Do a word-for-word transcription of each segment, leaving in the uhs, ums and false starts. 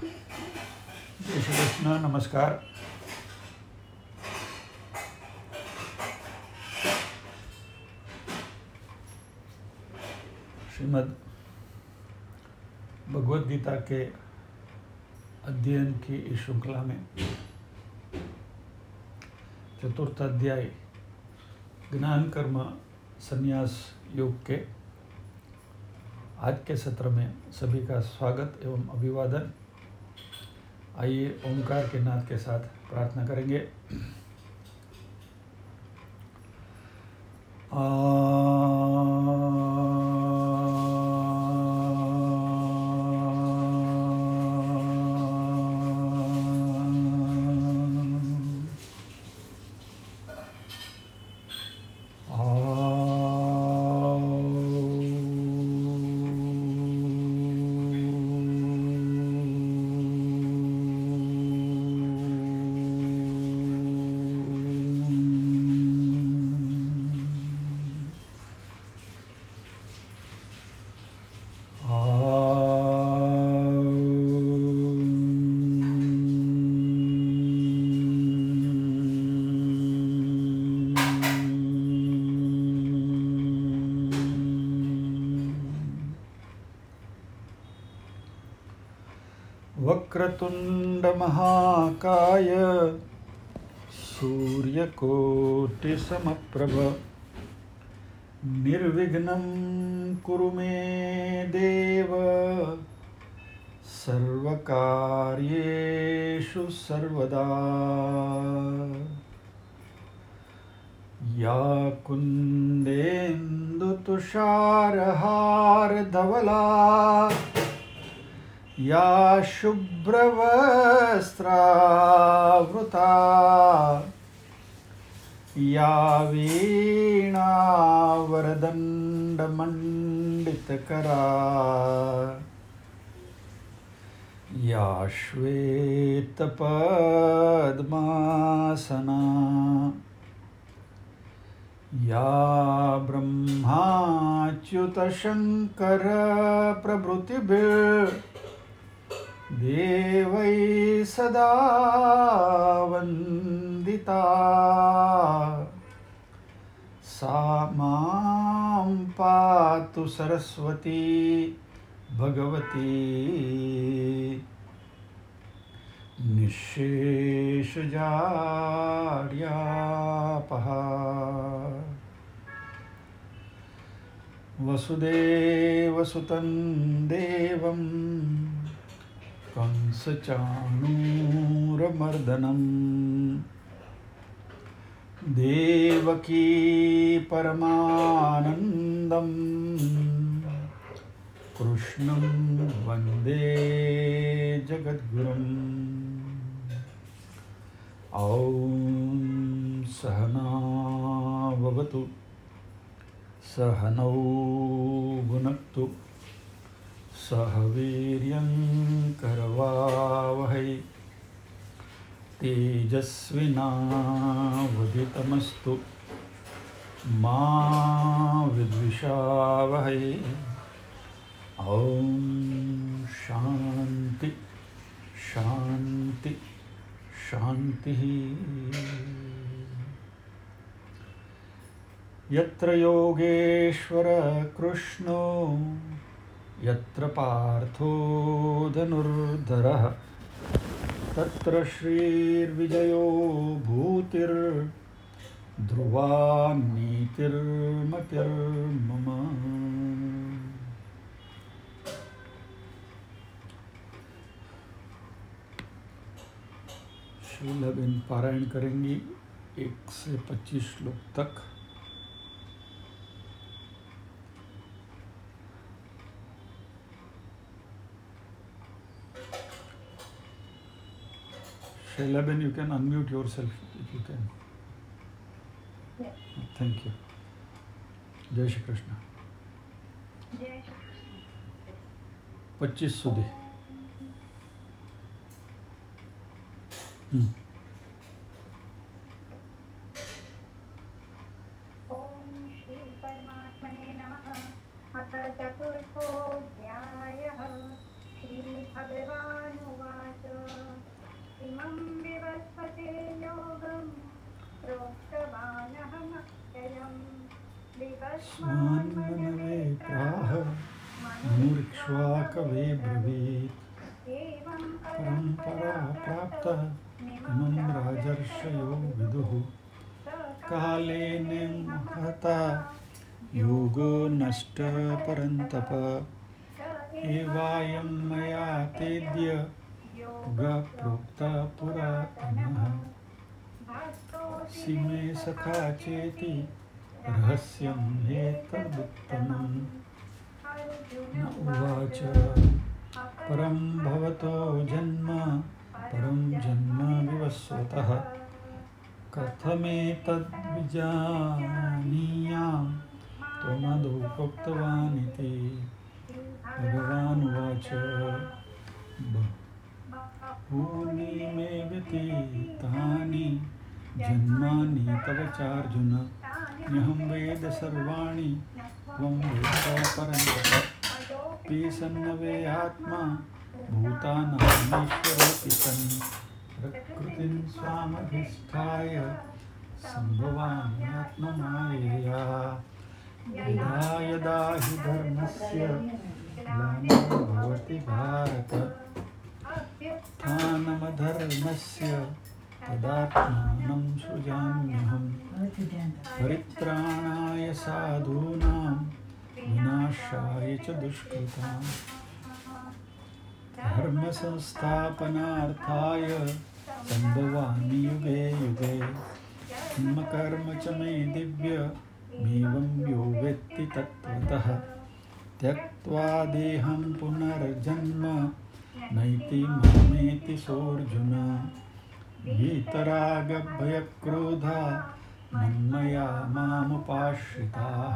जय श्री कृष्ण। नमस्कार। श्रीमद् भगवद गीता के अध्ययन की इस श्रृंखला में चतुर्थ अध्याय ज्ञान कर्म संन्यास योग के आज के सत्र में सभी का स्वागत एवं अभिवादन। आइए ओंकार के नाद के साथ प्रार्थना करेंगे। वक्रतुंड महाकाय सूर्यकोटिसमप्रभ निर्विघ्नं कुरु मे देव सर्वकार्येषु सर्वदा। या कुन्देन्दुतुषारहारधवला या शुभ्रवस्त्रावृता या वीणावरदण्डमण्डितकरा या श्वेतपद्मासना या ब्रह्माच्युतशङ्करप्रभृतिभिः देवै सदा वन्दिता। सा मां पातु सरस्वती भगवती निःशेषजाड्यापहा। वसुदेवसुतं देवं कंसचाणूरमर्दनं देवकी परमानन्दं कृष्णं वन्दे जगद्गुरुम्। ॐ सहना भवतु सहनौ भुनक्तु सह वीर्यं करवावहै तेजस्विनावधीतमस्तु मा विद्विषावहै। ॐ शान्ति शान्ति शान्तिः। यत्र योगेश्वर कृष्णो यत्र पार्थो धनुर्धरः तत्र श्रीर्विजयो भूतिर्ध्रुवा नीतिर्मतिर्मम। शीलाबेन पारायण करेंगी एक से पच्चीस श्लोक तक। Shailaben, you can unmute yourself if you can. Yes. Thank you. Jai Shri Krishna. Jai Shri Krishna. पच्चीस સુધી. हम्म. Om Shri Paramatmane Namaha. अथ चतुर्थोऽध्यायः। श्रीभगवानुवाच स्वान्मनवे प्राह मूर्क्ष्वाकवे ब्रवीत् परम्परा प्राप्ता इमं राजर्षयो विदुः कालेन महता योगो नष्ट परन्तप एवायं मया तेद्य गप्रोक्ता पुरातनः सिमे सखा चेति रहस्यं हेतदुत्तमम् न उवाच परं भवतो जन्म परं जन्म विवस्वतः कथमेतद्विजानीयां त्वमदौ प्रोक्तवानिति भगवानुवाच बहूनि मे व्यतीतानि जन्मानि तव चार्जुन न्यहं वेद सर्वाणि त्वं वेद परन्तप पि सन्नवे आत्मा भूतानामीश्वरोऽपि सन् प्रकृतिं स्वामधिष्ठाय सम्भवाम्यात्ममायया यदा यदा हि धर्मस्य ग्लानिर्भवति भारत उत्थानमधर्मस्य तदात्मानं सृजाम्यहं परित्राणाय साधूनां विनाशाय च दुष्कृताम् धर्मसंस्थापनार्थाय सम्भवामि युगे युगे कर्म कर्म च मे दिव्यमेवं यो वेत्ति तत्त्वतः त्यक्त्वा देहं पुनर्जन्म नैति मामेति सोऽर्जुन वीतरागभयक्रोधा मन्मया मामुपाश्रिताः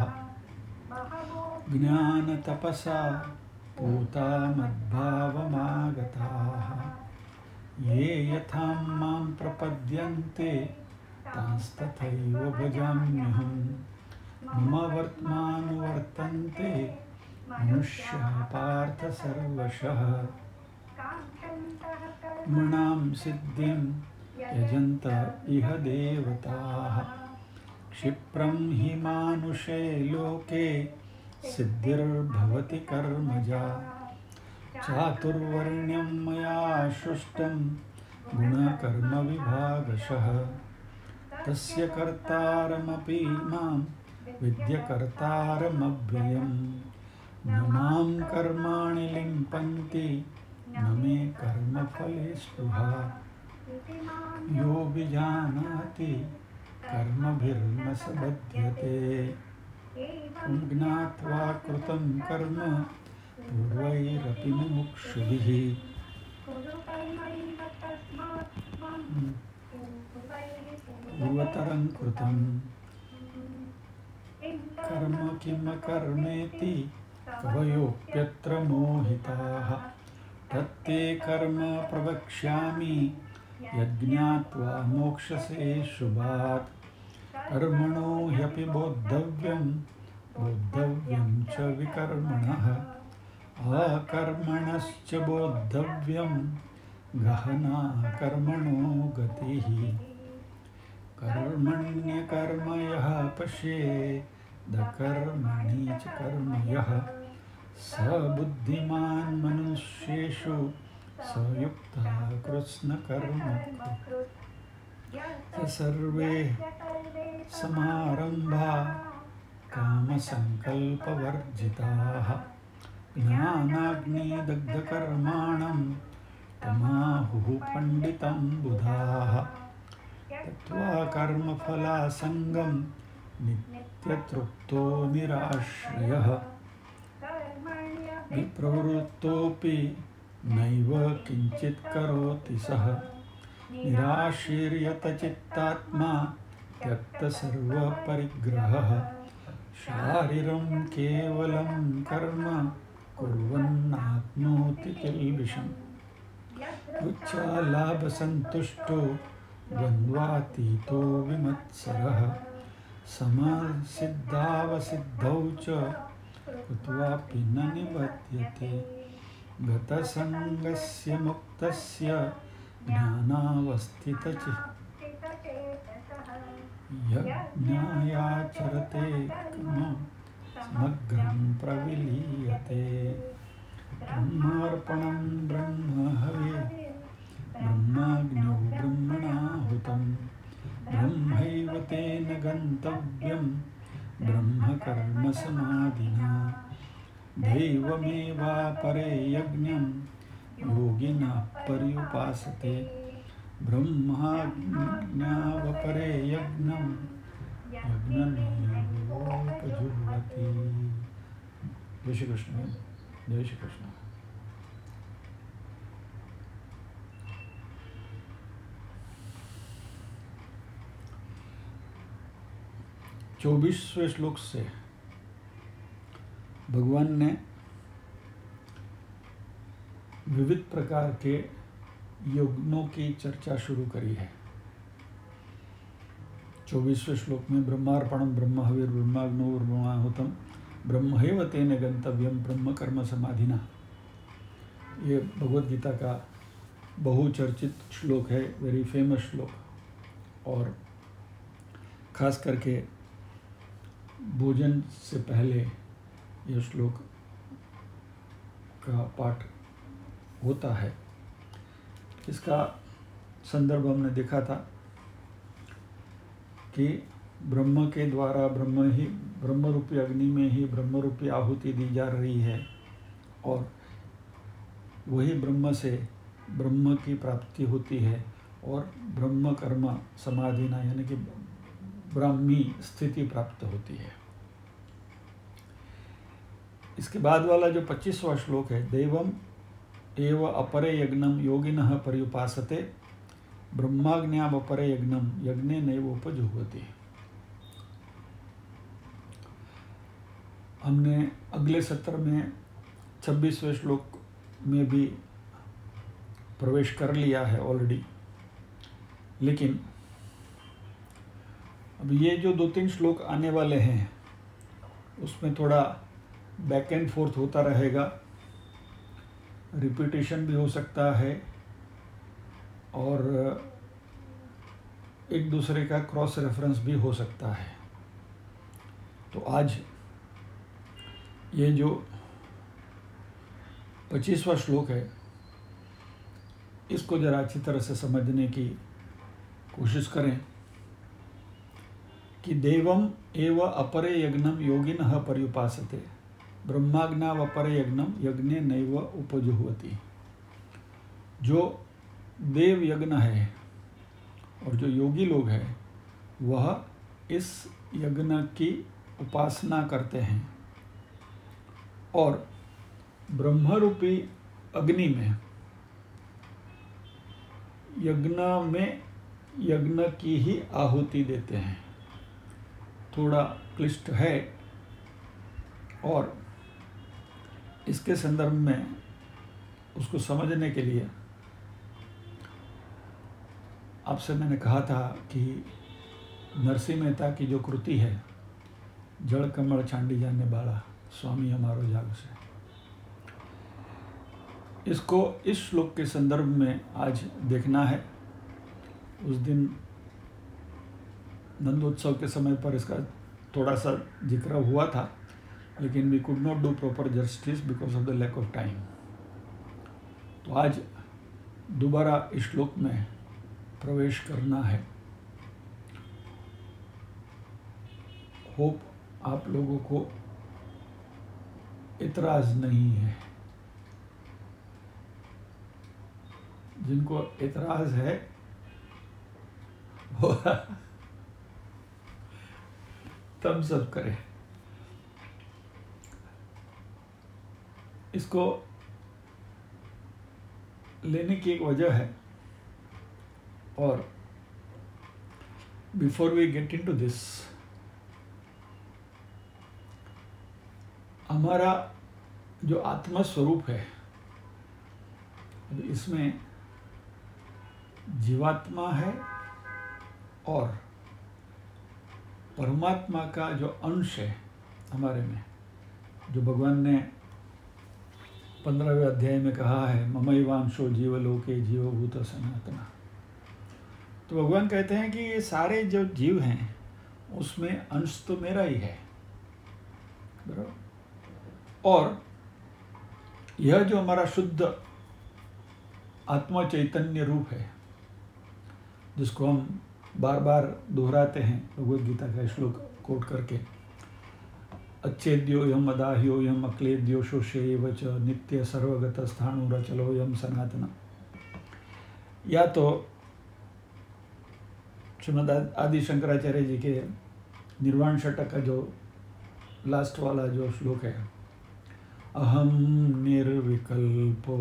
ज्ञानतपसा पूता मद्भावमागताः ये यथा मां प्रपद्यन्ते तांस्तथैव भजाम्यहं मम वर्त्मानुवर्तन्ते मनुष्याः पार्थ सर्वशः कर्मणां सिद्धिं यजन्त इह देवताः क्षिप्रं हि मानुषे लोके सिद्धिर्भवति कर्मजा चातुर्वर्ण्यं मया सृष्टं गुणकर्मविभागशः तस्य कर्तारमपि मां विद्यकर्तारमव्ययम् न मां कर्माणि लिम्पन्ति न मे कर्मफले स्पृहा यो विजानाति कर्मभिर्न स बध्यते ज्ञात्वा कृतं कर्म पूर्वैरपि मुमुक्षुभिः पूर्वतरं कृतं कर्म किमकर्मेति कवयोऽप्यत्र मोहिताः तत्ते कर्म प्रवक्ष्यामि यज्ञात्वा मोक्षसे शुभात् कर्मणो ह्यपि बोद्धव्यं बोद्धव्यं च विकर्मणः अकर्मणश्च बोद्धव्यं गहना कर्मणो गतिः कर्मण्यकर्म यः पश्येदकर्मणि च कर्म यः स बुद्धिमान् मनुष्येषु स युक्तः कृत्स्नकर्म सर्वे समारम्भा कामसङ्कल्पवर्जिताः ज्ञानाग्निदग्धकर्माणं तमाहुः पण्डितं बुधाः त्यक्त्वा कर्मफलासङ्गं नित्यतृप्तो निराश्रयः विप्रवृत्तोऽपि नैव किञ्चित् करोति सः निराशीर्यतचित्तात्मा त्यक्तसर्वपरिग्रहः शारीरं केवलं कर्म कुर्वन्नाप्नोति किल्बिषम् उच्चालाभसन्तुष्टो द्वन्द्वातीतो विमत्सरः समसिद्धावसिद्धौ च कृत्वापि न निबध्यते गतसङ्गस्य मुक्तस्य ज्ञानावस्थितचित्तः यज्ञायाचरते कर्म समग्रं प्रविलीयते। ब्रह्मार्पणं ब्रह्महविः ब्रह्माग्नौ ब्रह्मणाहुतं ब्रह्मैव तेन गन्तव्यं ब्रह्मकर्मसमाधिना। दैवमेवापरे यज्ञं योगिनः पर्युपासते ब्रह्माज्ञावपरे यज्ञं यज्ञमेवोपजुह्वति। जय श्री कृष्ण। जय श्री कृष्ण। चौबीसवें श्लोक से भगवान ने विविध प्रकार के यज्ञों की चर्चा शुरू करी है। चौबीसवें श्लोक में ब्रह्मार्पणम ब्रह्महविर् ब्रह्माग्नौ ब्रह्माहुतम ब्रह्मैव तेन गंतव्यम ब्रह्म कर्म समाधिना, ये भगवद गीता का बहुचर्चित श्लोक है, वेरी फेमस श्लोक। और खास करके भोजन से पहले यह श्लोक का पाठ होता है। इसका संदर्भ हमने देखा था कि ब्रह्म के द्वारा ब्रह्म ही ब्रह्म रूपी अग्नि में ही ब्रह्म रूपी आहुति दी जा रही है और वही ब्रह्म से ब्रह्म की प्राप्ति होती है और ब्रह्म कर्म समाधिना यानी कि ब्राह्मी स्थिति प्राप्त होती है। इसके बाद वाला जो पच्चीसवां श्लोक है, दैवम एव अपरे यज्ञम योगिनः पर्युपासते ब्रह्माग्न्याम अपरे यज्ञम यज्ञे नैवोपजुह्वति। हमने अगले सत्र में छब्बीसवें श्लोक में भी प्रवेश कर लिया है ऑलरेडी, लेकिन अब ये जो दो तीन श्लोक आने वाले हैं उसमें थोड़ा बैक एंड फोर्थ होता रहेगा, रिपीटेशन भी हो सकता है और एक दूसरे का क्रॉस रेफरेंस भी हो सकता है। तो आज ये जो पच्चीसवां श्लोक है इसको जरा अच्छी तरह से समझने की कोशिश करें कि देवम एव अपरे यज्ञम योगिनः पर्युपासते ब्रह्माग्नावपरे यज्ञम यज्ञे नैव उपजुह्वति। जो देव यज्ञ है और जो योगी लोग हैं वह इस यज्ञ की उपासना करते हैं और ब्रह्मरूपी अग्नि में यज्ञ में यज्ञ की ही आहुति देते हैं। थोड़ा क्लिष्ट है और इसके संदर्भ में उसको समझने के लिए आपसे मैंने कहा था कि नरसिंह मेहता की जो कृति है जड़ कमल छांडी जाने बाड़ा स्वामी हमारो जाग से, इसको इस श्लोक के संदर्भ में आज देखना है। उस दिन नंदोत्सव के समय पर इसका थोड़ा सा जिक्र हुआ था, लेकिन we could not do proper justice because of the lack of time. तो आज दोबारा इस श्लोक में प्रवेश करना है। होप आप लोगों को इतराज नहीं है। जिनको इतराज है वो तब सब करे। इसको लेने की एक वजह है और before we get into this, हमारा जो आत्मा स्वरूप है इसमें जीवात्मा है और परमात्मा का जो अंश है हमारे में, जो भगवान ने पंद्रहवें अध्याय में कहा है ममैवांशो जीवलोके जीवभूत सनातना। तो भगवान कहते हैं कि ये सारे जो जीव हैं उसमें अंश तो मेरा ही है बराबर। और यह जो हमारा शुद्ध आत्मा चैतन्य रूप है, जिसको हम बार बार दोहराते हैं भगवद गीता का श्लोक कोट करके, अच्छेद्यो यम अदाह्यो यम अक्लेद्यो शोष्येव च नित्य सर्वगत स्थाणुरचलो यम सनातन। या तो श्रीमद आदि शंकराचार्य जी के निर्वाण षटक का जो लास्ट वाला जो श्लोक है, अहम निर्विकल्पो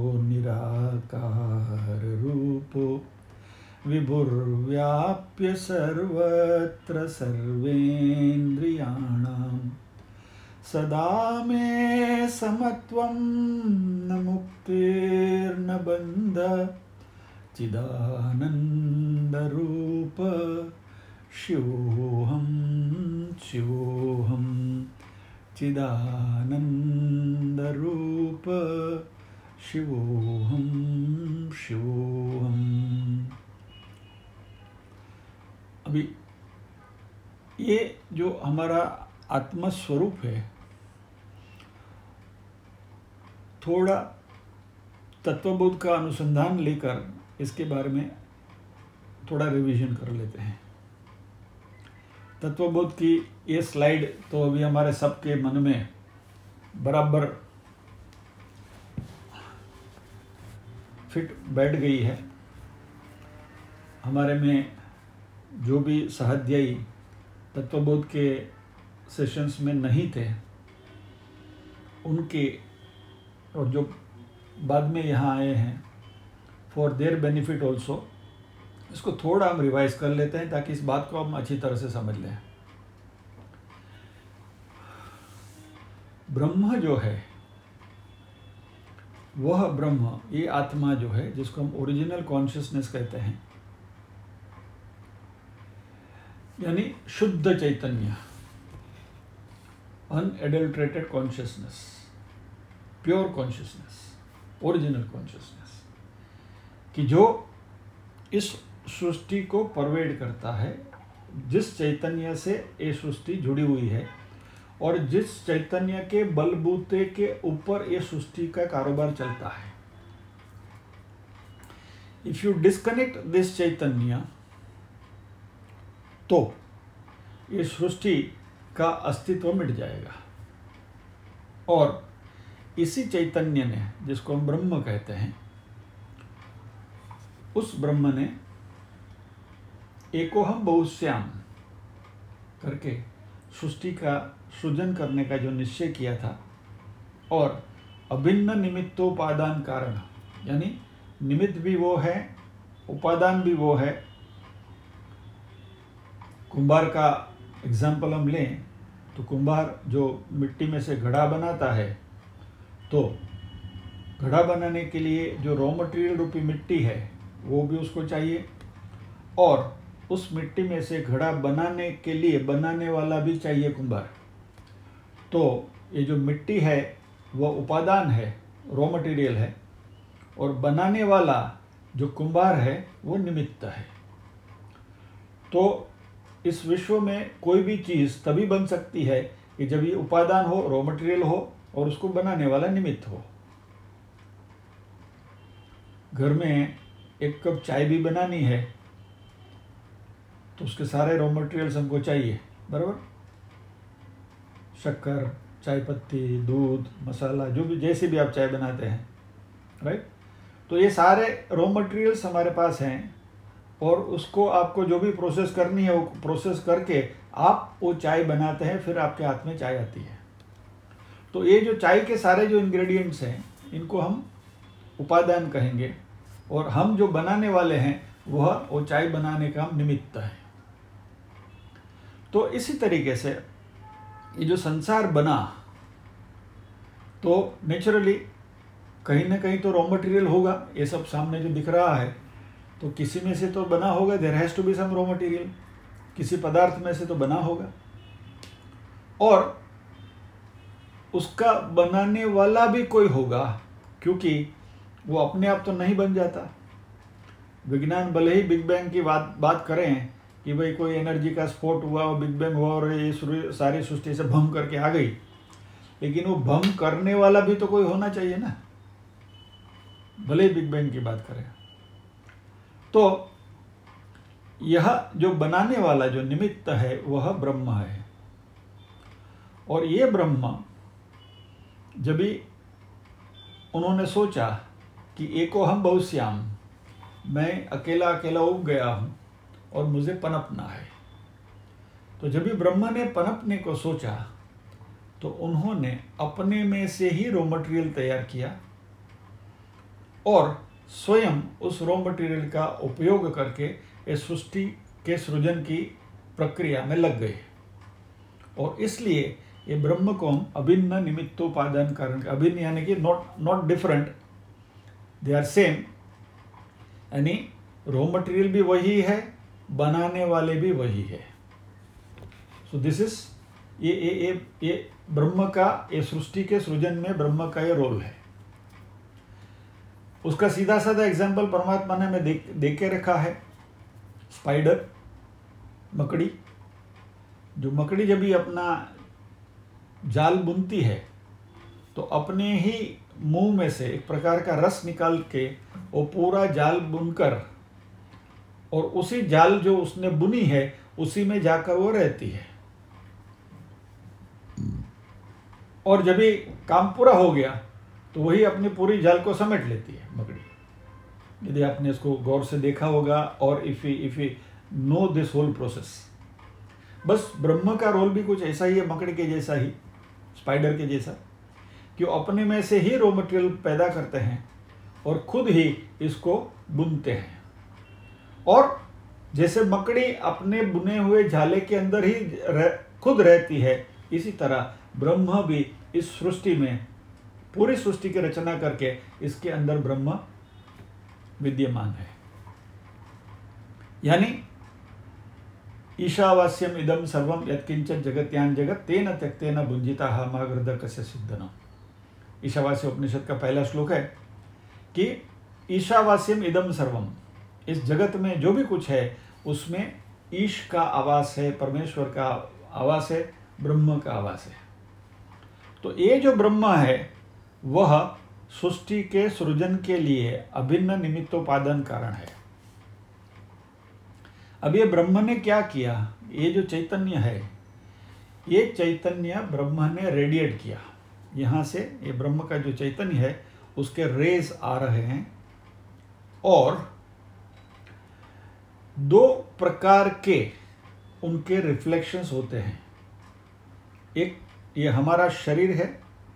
निराकार रूपो विभुर्व्याप्य सर्वत्र सर्वेन्द्रियाणां सदा मे समत्वं न मुक्तिर्न बन्ध चिदानन्दरूप शिवोऽहं शिवोऽहं चिदानन्दरूप शिवोऽहं शिवोऽहम्। अभी ये जो हमारा आत्मस्वरूप है, थोड़ा तत्वबोध का अनुसंधान लेकर इसके बारे में थोड़ा रिवीजन कर लेते हैं। तत्वबोध की ये स्लाइड तो अभी हमारे सबके मन में बराबर फिट बैठ गई है। हमारे में जो भी सहाध्यायी तत्वबोध के सेशंस में नहीं थे, उनके और जो बाद में यहाँ आए हैं, फॉर देयर बेनिफिट ऑल्सो इसको थोड़ा हम रिवाइज कर लेते हैं ताकि इस बात को हम अच्छी तरह से समझ लें। ब्रह्म जो है, वह ब्रह्म, ये आत्मा जो है, जिसको हम ओरिजिनल कॉन्शियसनेस कहते हैं, यानी शुद्ध चैतन्य, unadulterated consciousness, pure consciousness, original consciousness, कि जो इस सृष्टि को परवेड करता है, जिस चैतन्य से ये सृष्टि जुड़ी हुई है और जिस चैतन्य के बलबूते के ऊपर ये सृष्टि का कारोबार चलता है। इफ यू डिस्कनेक्ट दिस चैतन्य, तो ये सृष्टि का अस्तित्व मिट जाएगा। और इसी चैतन्य ने, जिसको हम ब्रह्म कहते हैं, उस ब्रह्म ने एकोहम बहुश्याम करके सृष्टि का सृजन करने का जो निश्चय किया था, और अभिन्न निमित्तोपादान कारण, यानी निमित्त भी वो है, उपादान भी वो है। कुंभार का एग्जाम्पल हम लें तो कुंभार जो मिट्टी में से घड़ा बनाता है, तो घड़ा बनाने के लिए जो रॉ मटेरियल रूपी मिट्टी है वो भी उसको चाहिए, और उस मिट्टी में से घड़ा बनाने के लिए बनाने वाला भी चाहिए कुंभार। तो ये जो मिट्टी है वह उपादान है, रॉ मटेरियल है, और बनाने वाला जो कुंभार है वो निमित्त है। तो इस विश्व में कोई भी चीज़ तभी बन सकती है कि जब ये उपादान हो, रॉ मटेरियल हो, और उसको बनाने वाला निमित्त हो। घर में एक कप चाय भी बनानी है तो उसके सारे रॉ मटेरियल्स हमको चाहिए, बराबर। शक्कर, चाय पत्ती, दूध, मसाला, जो भी, जैसे भी आप चाय बनाते हैं, राइट। तो ये सारे रॉ मटेरियल्स हमारे पास हैं, और उसको आपको जो भी प्रोसेस करनी है वो प्रोसेस करके आप वो चाय बनाते हैं, फिर आपके हाथ में चाय आती है। तो ये जो चाय के सारे जो इंग्रेडिएंट्स हैं, इनको हम उपादान कहेंगे, और हम जो बनाने वाले हैं वह वो चाय बनाने का निमित्त है। तो इसी तरीके से ये जो संसार बना, तो नेचुरली कहीं ना कहीं तो रॉ मटेरियल होगा। ये सब सामने जो दिख रहा है तो किसी में से तो बना होगा, there has to be some raw material, किसी पदार्थ में से तो बना होगा, और उसका बनाने वाला भी कोई होगा, क्योंकि वो अपने आप तो नहीं बन जाता। विज्ञान भले ही बिग बैंग की बात बात करें कि भाई कोई एनर्जी का स्फोट हुआ और बिग बैंग हुआ और ये सारी सृष्टि से भंग करके आ गई, लेकिन वो भम करने वाला भी तो कोई होना चाहिए ना, भले ही बिग बैंग की बात करें। तो यह जो बनाने वाला जो निमित्त है वह ब्रह्म है। और ये ब्रह्म जब भी उन्होंने सोचा कि एको हम बहुश्याम, मैं अकेला अकेला उग गया हूँ और मुझे पनपना है, तो जब भी ब्रह्मा ने पनपने को सोचा तो उन्होंने अपने में से ही रॉ मटेरियल तैयार किया और स्वयं उस रॉ मटेरियल का उपयोग करके इस सृष्टि के सृजन की प्रक्रिया में लग गए। और इसलिए ये ब्रह्म को हम अभिन्न निमित्तोपादान कारण, अभिन्न यानी कि not not different, they are same, यानी रॉ मटेरियल भी वही है, बनाने वाले भी वही है। सो दिस इज ये ये ये ये ब्रह्म का, ये सृष्टि के सृजन में ब्रह्म का ये रोल है। उसका सीधा साधा एग्जाम्पल परमात्मा ने हमें देख दे के रखा है। स्पाइडर, मकड़ी, जो मकड़ी जब भी अपना जाल बुनती है तो अपने ही मुंह में से एक प्रकार का रस निकाल के वो पूरा जाल बुनकर और उसी जाल जो उसने बुनी है उसी में जाकर वो रहती है। और जब भी काम पूरा हो गया तो वही अपनी पूरी जाल को समेट लेती है मकड़ी, यदि आपने इसको गौर से देखा होगा। और if you if you know this whole process, बस ब्रह्म का रोल भी कुछ ऐसा ही है, मकड़ी के जैसा ही, स्पाइडर के जैसा, कि अपने में से ही रॉ मटेरियल पैदा करते हैं और खुद ही इसको बुनते हैं। और जैसे मकड़ी अपने बुने हुए जाले के अंदर ही रह, खुद रहती है, इसी तरह ब्रह्म भी इस सृष्टि में, पूरी सृष्टि की रचना करके इसके अंदर ब्रह्म विद्यमान है। यानी ईशावास्यम इदम सर्वम यत्किंचित जगत्यान जगत तेन त्यक्तेन भुंजिताः महागृदकस्य सिद्धनम। ईशावास्य उपनिषद का पहला श्लोक है कि ईशावास्यम इदम सर्वम, इस जगत में जो भी कुछ है उसमें ईश का आवास है, परमेश्वर का आवास है, ब्रह्म का आवास है। तो ये जो ब्रह्म है वह सृष्टि के सृजन के लिए अभिन्न निमित्तोपादान कारण है। अब ये ब्रह्म ने क्या किया, ये जो चैतन्य है, ये चैतन्य ब्रह्म ने रेडिएट किया। यहाँ से ये ब्रह्म का जो चैतन्य है उसके रेज आ रहे हैं और दो प्रकार के उनके रिफ्लेक्शंस होते हैं। एक ये हमारा शरीर है,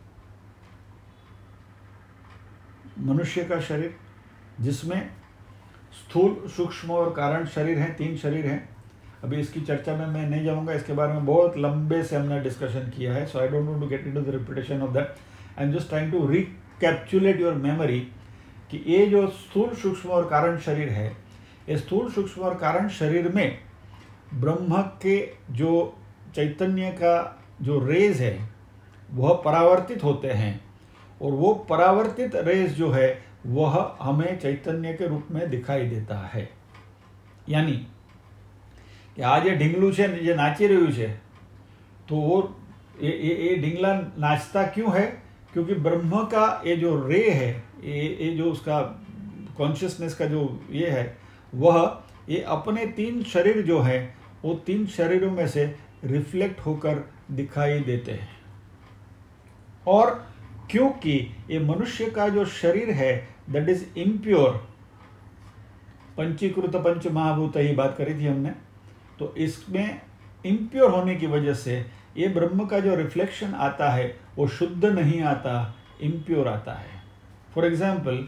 मनुष्य का शरीर, जिसमें स्थूल, सूक्ष्म और कारण शरीर हैं, तीन शरीर हैं। अभी इसकी चर्चा में मैं नहीं जाऊंगा, इसके बारे में बहुत लंबे से हमने डिस्कशन किया है, so I don't want to get into the repetition of that. I am just trying to recapitulate your memory कि ये जो स्थूल, सूक्ष्म और कारण शरीर है, ये स्थूल, सूक्ष्म और कारण शरीर में ब्रह्म के जो चैतन्य का जो रेज है वह परावर्तित होते हैं और वो परावर्तित रेज जो है वह हमें चैतन्य के रूप में दिखाई देता है। यानी कि आज ये ढींगलू છે જે નાચી રહ્યું છે तो वो ये ये ये ढींगला नाचता क्यों है? क्योंकि ब्रह्म का ये जो रे है, ये ये जो उसका कॉन्शियसनेस का जो ये है, वह ये अपने तीन शरीर जो है वो तीन शरीरों में से रिफ्लेक्ट होकर दिखाई देते हैं। और क्योंकि ये मनुष्य का जो शरीर है दैट इज इम्प्योर, पंचीकृत पंच महाभूत ही बात करी थी हमने, तो इसमें इम्प्योर होने की वजह से ये ब्रह्म का जो रिफ्लेक्शन आता है वो शुद्ध नहीं आता, इम्प्योर आता है। फॉर एग्जाम्पल,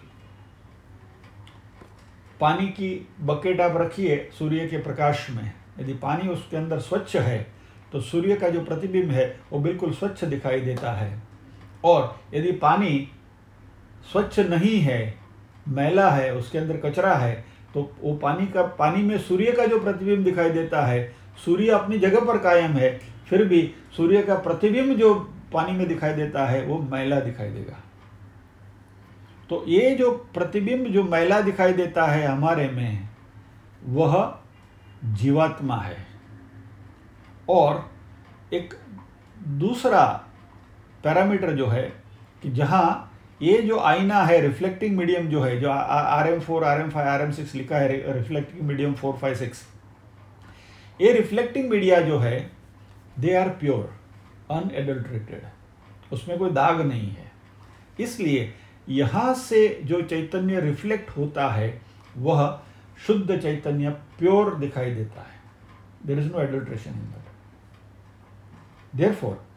पानी की बकेट आप रखिए सूर्य के प्रकाश में, यदि पानी उसके अंदर स्वच्छ है तो सूर्य का जो प्रतिबिंब है वो बिल्कुल स्वच्छ दिखाई देता है। और यदि पानी स्वच्छ नहीं है, मैला है, उसके अंदर कचरा है, तो वो पानी का पानी में सूर्य का जो प्रतिबिंब दिखाई देता है, सूर्य अपनी जगह पर कायम है, फिर भी सूर्य का प्रतिबिंब जो पानी में दिखाई देता है वो मैला दिखाई देगा। तो ये जो प्रतिबिंब जो मैला दिखाई देता है हमारे में, वह जीवात्मा है। और एक दूसरा पैरामीटर जो है कि जहाँ ये जो आईना है, रिफ्लेक्टिंग मीडियम जो है, जो R M four, R M five, R M six लिखा है, reflecting medium four five six, ये रिफ्लेक्टिंग मीडिया जो है दे आर प्योर, अनएडल्ट्रेटेड, उसमें कोई दाग नहीं है। इसलिए यहाँ से जो चैतन्य रिफ्लेक्ट होता है वह शुद्ध चैतन्य, प्योर दिखाई देता है। There is no adulteration in that. Therefore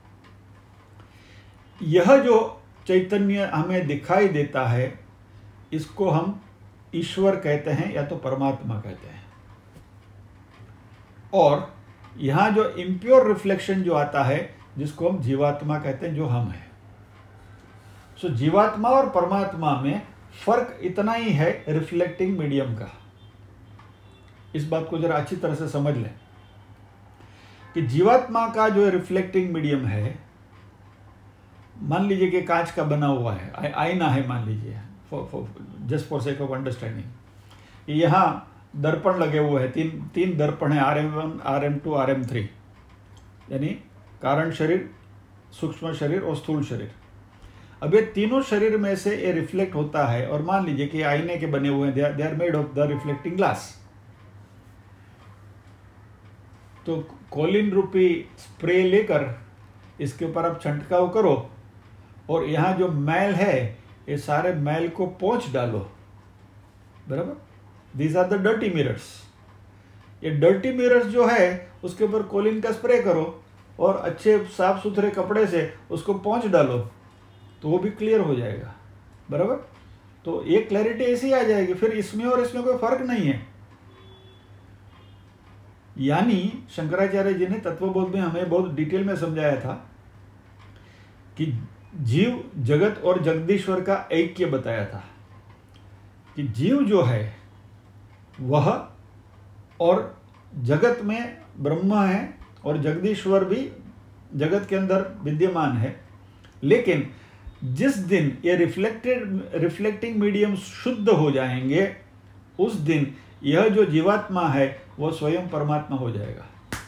यह जो चैतन्य हमें दिखाई देता है इसको हम ईश्वर कहते हैं या तो परमात्मा कहते हैं। और यहाँ जो इम्प्योर रिफ्लेक्शन जो आता है जिसको हम जीवात्मा कहते हैं, जो हम हैं। सो so, जीवात्मा और परमात्मा में फर्क इतना ही है रिफ्लेक्टिंग मीडियम का। इस बात को जरा अच्छी तरह से समझ लें कि जीवात्मा का जो रिफ्लेक्टिंग मीडियम है, मान लीजिए कि कांच का बना हुआ है, आईना है मान लीजिए, just for sake of understanding. यहाँ दर्पण लगे हुए हैं, तीन तीन दर्पण हैं, R M one, R M two, R M three, यानी कारण शरीर, सूक्ष्म शरीर और स्थूल शरीर। अब ये तीनों शरीर में से ये रिफ्लेक्ट होता है और मान लीजिए कि आईने के बने हुए हैं, they are made of the reflecting glass. तो कोलिन रूपी स्प्रे लेकर इसके ऊपर आप छंटकाव करो और यहाँ जो मैल है ये सारे मैल को पोंछ डालो, बराबर। These are the dirty mirrors. ये डर्टी मिरर्स जो है उसके ऊपर कोलिन का स्प्रे करो और अच्छे साफ सुथरे कपड़े से उसको पोंछ डालो तो वो भी क्लियर हो जाएगा, बराबर। तो ये क्लैरिटी ऐसी आ जाएगी, फिर इसमें और इसमें कोई फर्क नहीं है। यानी शंकराचार्य जी ने तत्वबोध में हमें बहुत डिटेल में समझाया था कि जीव, जगत और जगदीश्वर का ऐक्य बताया था कि जीव जो है वह और जगत में ब्रह्म है और जगदीश्वर भी जगत के अंदर विद्यमान है। लेकिन जिस दिन ये रिफ्लेक्टेड रिफ्लेक्टिंग मीडियम शुद्ध हो जाएंगे उस दिन यह जो जीवात्मा है वह स्वयं परमात्मा हो जाएगा।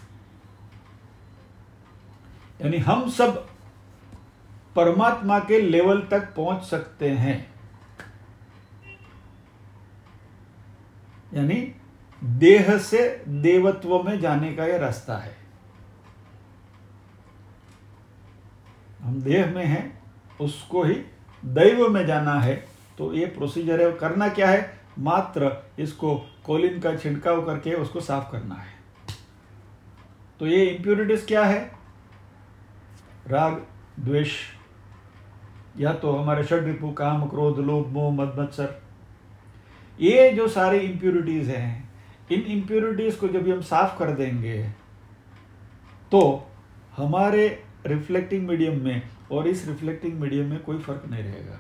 यानी हम सब परमात्मा के लेवल तक पहुंच सकते हैं। यानी देह से देवत्व में जाने का यह रास्ता है। हम देह में हैं, उसको ही दैव में जाना है। तो ये प्रोसीजर है। करना क्या है? मात्र इसको कोलिन का छिड़काव करके उसको साफ करना है। तो ये इम्प्योरिटीज क्या है? राग, द्वेष, या तो हमारे षड रिपु, काम, क्रोध, लोभ, मोह, मद, मत्सर, ये जो सारी इम्प्योरिटीज हैं, इन इम्प्योरिटीज को जब हम साफ कर देंगे तो हमारे रिफ्लेक्टिंग मीडियम में और इस रिफ्लेक्टिंग मीडियम में कोई फर्क नहीं रहेगा।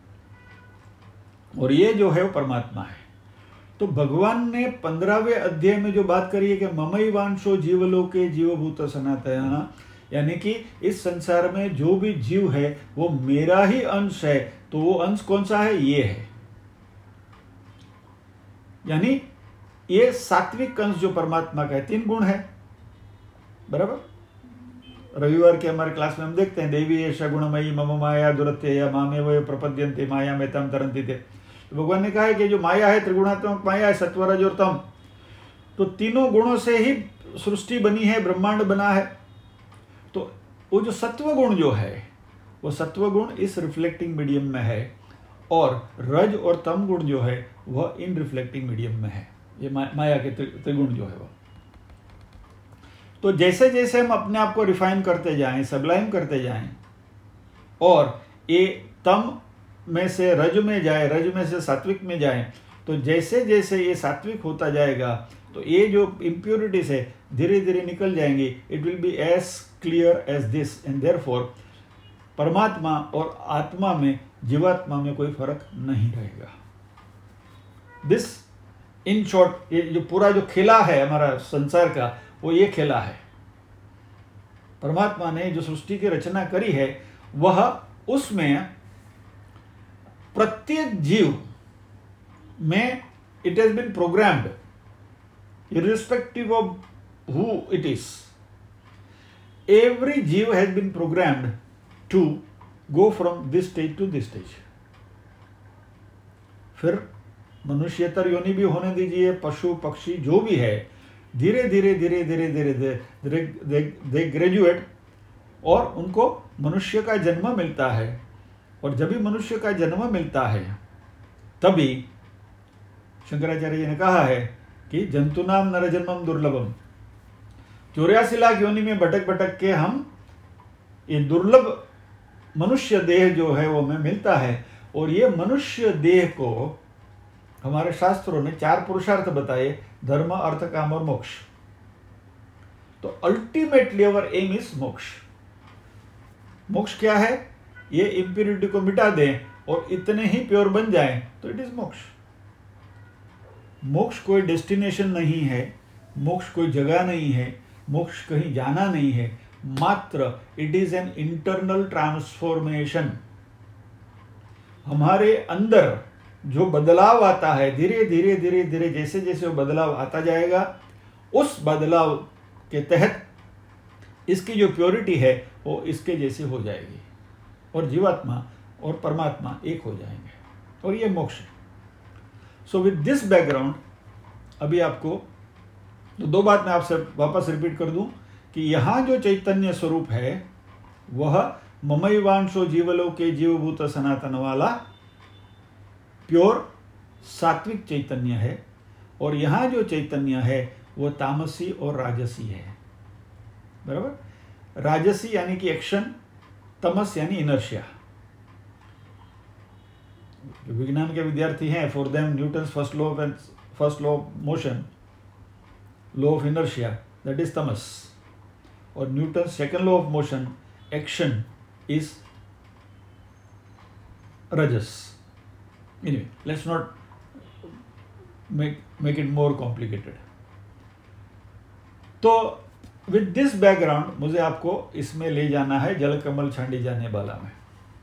और ये जो है वो परमात्मा है। तो भगवान ने पंद्रहवें अध्याय में जो बात करी है कि ममैवांशो जीवलोके जीवभूत सनातन, यानी कि इस संसार में जो भी जीव है वो मेरा ही अंश है। तो वो अंश कौन सा है? ये है। यानी ये सात्विक अंश जो परमात्मा का है, तीन गुण है, बराबर। रविवार के हमारे क्लास में हम देखते हैं देवी एषा गुणमयी मम माया दुरत्यया मामेव प्रपद्यन्ते माया में तम तरन्ति ते। तो भगवान ने कहा है कि जो माया है त्रिगुणात्मक माया है, सत्व रज और तम, तो तीनों गुणों से ही सृष्टि बनी है, ब्रह्मांड बना है। तो वो जो सत्व गुण जो है वो सत्व गुण इस रिफ्लेक्टिंग मीडियम में है और रज और तम गुण जो है वह इन रिफ्लेक्टिंग मीडियम में है। ये मा, माया के त्रिगुण जो है वह। तो जैसे जैसे हम अपने आप को रिफाइन करते जाएं, सबलाइम करते जाएं और ये तम में से रज में जाए, रज में से सात्विक में जाए, तो जैसे जैसे ये सात्विक होता जाएगा तो ये जो इम्प्योरिटीज है धीरे धीरे निकल जाएंगी। It will be as clear as this and therefore परमात्मा और आत्मा में, जीवात्मा में कोई फर्क नहीं रहेगा। दिस इन शॉर्ट, ये जो पूरा जो खेला है हमारा संसार का वो ये खेला है। परमात्मा ने जो सृष्टि की रचना करी है वह उसमें प्रत्येक जीव में it has been programmed irrespective of who it is. Every जीव has been programmed to go from this stage to this stage. फिर मनुष्यतर योनि भी होने दीजिए, पशु पक्षी जो भी है, धीरे धीरे धीरे धीरे धीरे धीरे दे ग्रेजुएट और उनको मनुष्य का जन्म मिलता है। और जब भी मनुष्य का जन्म मिलता है तभी शंकराचार्य जी ने कहा है कि जंतुनाम नरजन्मम दुर्लभम, चौरासी लाख योनि में भटक भटक के हम ये दुर्लभ मनुष्य देह जो है वो हमें मिलता है। और ये मनुष्य देह को हमारे शास्त्रों ने चार पुरुषार्थ बताए, धर्म अर्थ काम और मोक्ष। तो अल्टीमेटली अवर एम इज मोक्ष। मोक्ष क्या है? ये इंप्योरिटी को मिटा दें और इतने ही प्योर बन जाएं तो इट इज मोक्ष। मोक्ष कोई डेस्टिनेशन नहीं है, मोक्ष कोई जगह नहीं है, मोक्ष कहीं जाना नहीं है, मात्र it is an internal transformation. हमारे अंदर जो बदलाव आता है, धीरे धीरे धीरे धीरे जैसे जैसे वो बदलाव आता जाएगा, उस बदलाव के तहत इसकी जो प्योरिटी है वो इसके जैसी हो जाएगी और जीवात्मा और परमात्मा एक हो जाएंगे और ये मोक्ष है। सो विद दिस बैकग्राउंड अभी आपको तो दो बात मैं आपसे वापस रिपीट कर दूं कि यहाँ जो चैतन्य स्वरूप है वह ममैवांशो जीवलोके जीवभूत सनातन वाला प्योर सात्विक चैतन्य है। और यहाँ जो चैतन्य है वो तामसी और राजसी है। बराबर? राजसी यानी कि एक्शन, तमस यानी इनर्शिया। जो विज्ञान के विद्यार्थी हैं, for them Newton's first law of first law of motion, law of inertia, that is तमस। और Newton's second law of motion, action, is rajas. Anyway, let's not make make it more complicated. तो with this background मुझे आपको इसमें ले जाना है जल कमल छांडी जाने वाला में।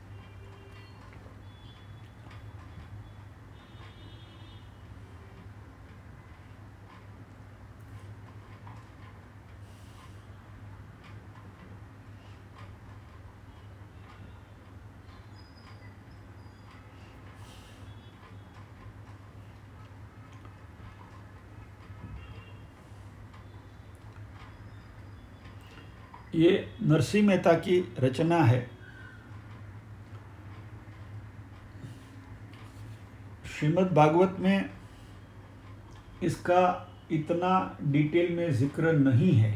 ये नरसिंह मेहता की रचना है। श्रीमद् भागवत में इसका इतना डिटेल में जिक्र नहीं है।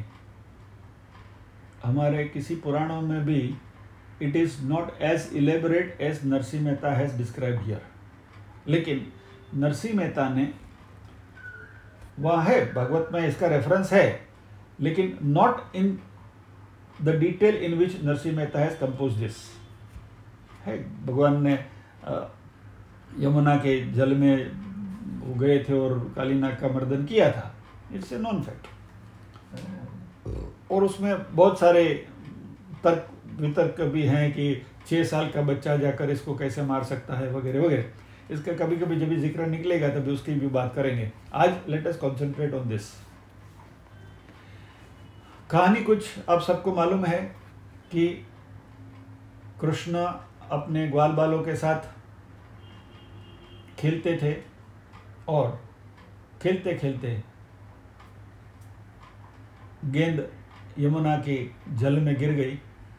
हमारे किसी पुराणों में भी it is not as elaborate as Narsinh Mehta has describe here. लेकिन नरसिंह मेहता ने, वहाँ है भागवत में इसका रेफरेंस है, लेकिन not in the detail in which Narsinh Mehta has compose this है। भगवान ने यमुना के जल में वो गए थे और कालीनाग का मर्दन किया था, इट्स ए नॉन फैक्ट। और उसमें बहुत सारे तर्क वितर्क भी हैं कि छः साल का बच्चा जाकर इसको कैसे मार सकता है वगैरह वगैरह। इसका कभी कभी जब भी जिक्र निकलेगा तभी उसकी भी बात करेंगे। आज let us concentrate on this. कहानी कुछ आप सबको मालूम है कि कृष्ण अपने ग्वाल बालों के साथ खेलते थे और खेलते खेलते गेंद यमुना के जल में गिर गई।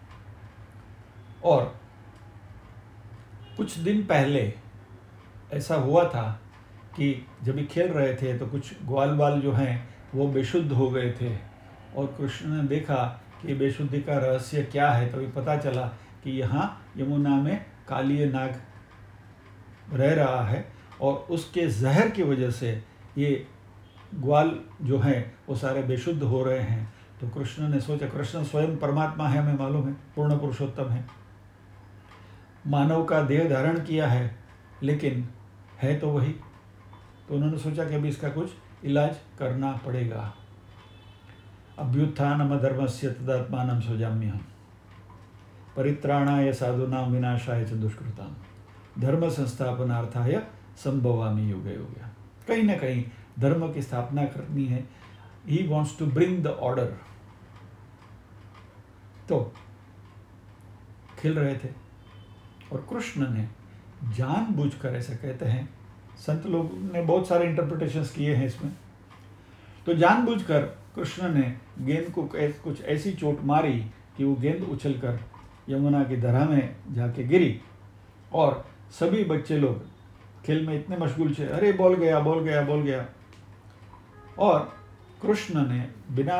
और कुछ दिन पहले ऐसा हुआ था कि जब भी खेल रहे थे तो कुछ ग्वाल बाल जो हैं वो बेशुद्ध हो गए थे। और कृष्ण ने देखा कि बेशुद्धि का रहस्य क्या है, तभी पता चला कि यहाँ यमुना में कालिय नाग रह रहा है और उसके जहर की वजह से ये ग्वाल जो हैं वो सारे बेशुद्ध हो रहे हैं। तो कृष्ण ने सोचा, कृष्ण स्वयं परमात्मा है, हमें मालूम है, पूर्ण पुरुषोत्तम है, मानव का देह धारण किया है, लेकिन है तो वही। तो उन्होंने सोचा कि अभी इसका कुछ इलाज करना पड़ेगा। अभ्युत्थानम धर्मस्य तदात्मानं सृजाम्यहम् परित्राणाय साधूनां विनाशाय च दुष्कृताम् धर्म संस्थापनार्थाय संभवामि युगे युगे। कहीं ना कहीं धर्म की स्थापना करनी है। He wants to bring the order. तो खेल रहे थे और कृष्ण ने जानबूझकर, ऐसा कहते हैं संत लोग ने बहुत सारे इंटरप्रिटेशंस किए हैं इसमें, तो जानबूझकर कृष्ण ने गेंद को कुछ ऐसी चोट मारी कि वो गेंद उछलकर यमुना की धारा में जाके गिरी और सभी बच्चे लोग खेल में इतने मशगूल थे, अरे बॉल गया बॉल गया बॉल गया। और कृष्ण ने बिना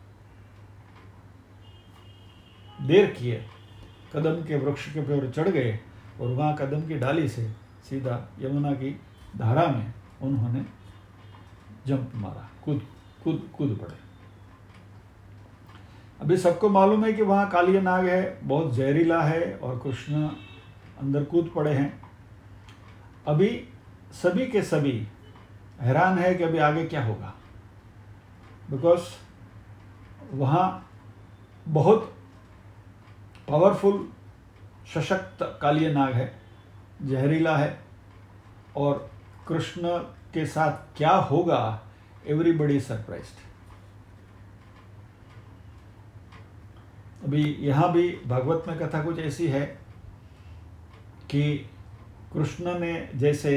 देर किए कदम के वृक्ष के ऊपर चढ़ गए और वहाँ कदम की डाली से सीधा यमुना की धारा में उन्होंने जंप मारा, कूद कूद कूद पड़े। अभी सबको मालूम है कि वहाँ कालिया नाग है, बहुत जहरीला है और कृष्ण अंदर कूद पड़े हैं। अभी सभी के सभी हैरान है कि अभी आगे क्या होगा, बिकॉज वहाँ बहुत पावरफुल सशक्त कालिया नाग है, जहरीला है और कृष्ण के साथ क्या होगा, एवरीबडी सरप्राइज्ड। अभी यहाँ भी भागवत में कथा कुछ ऐसी है कि कृष्ण ने जैसे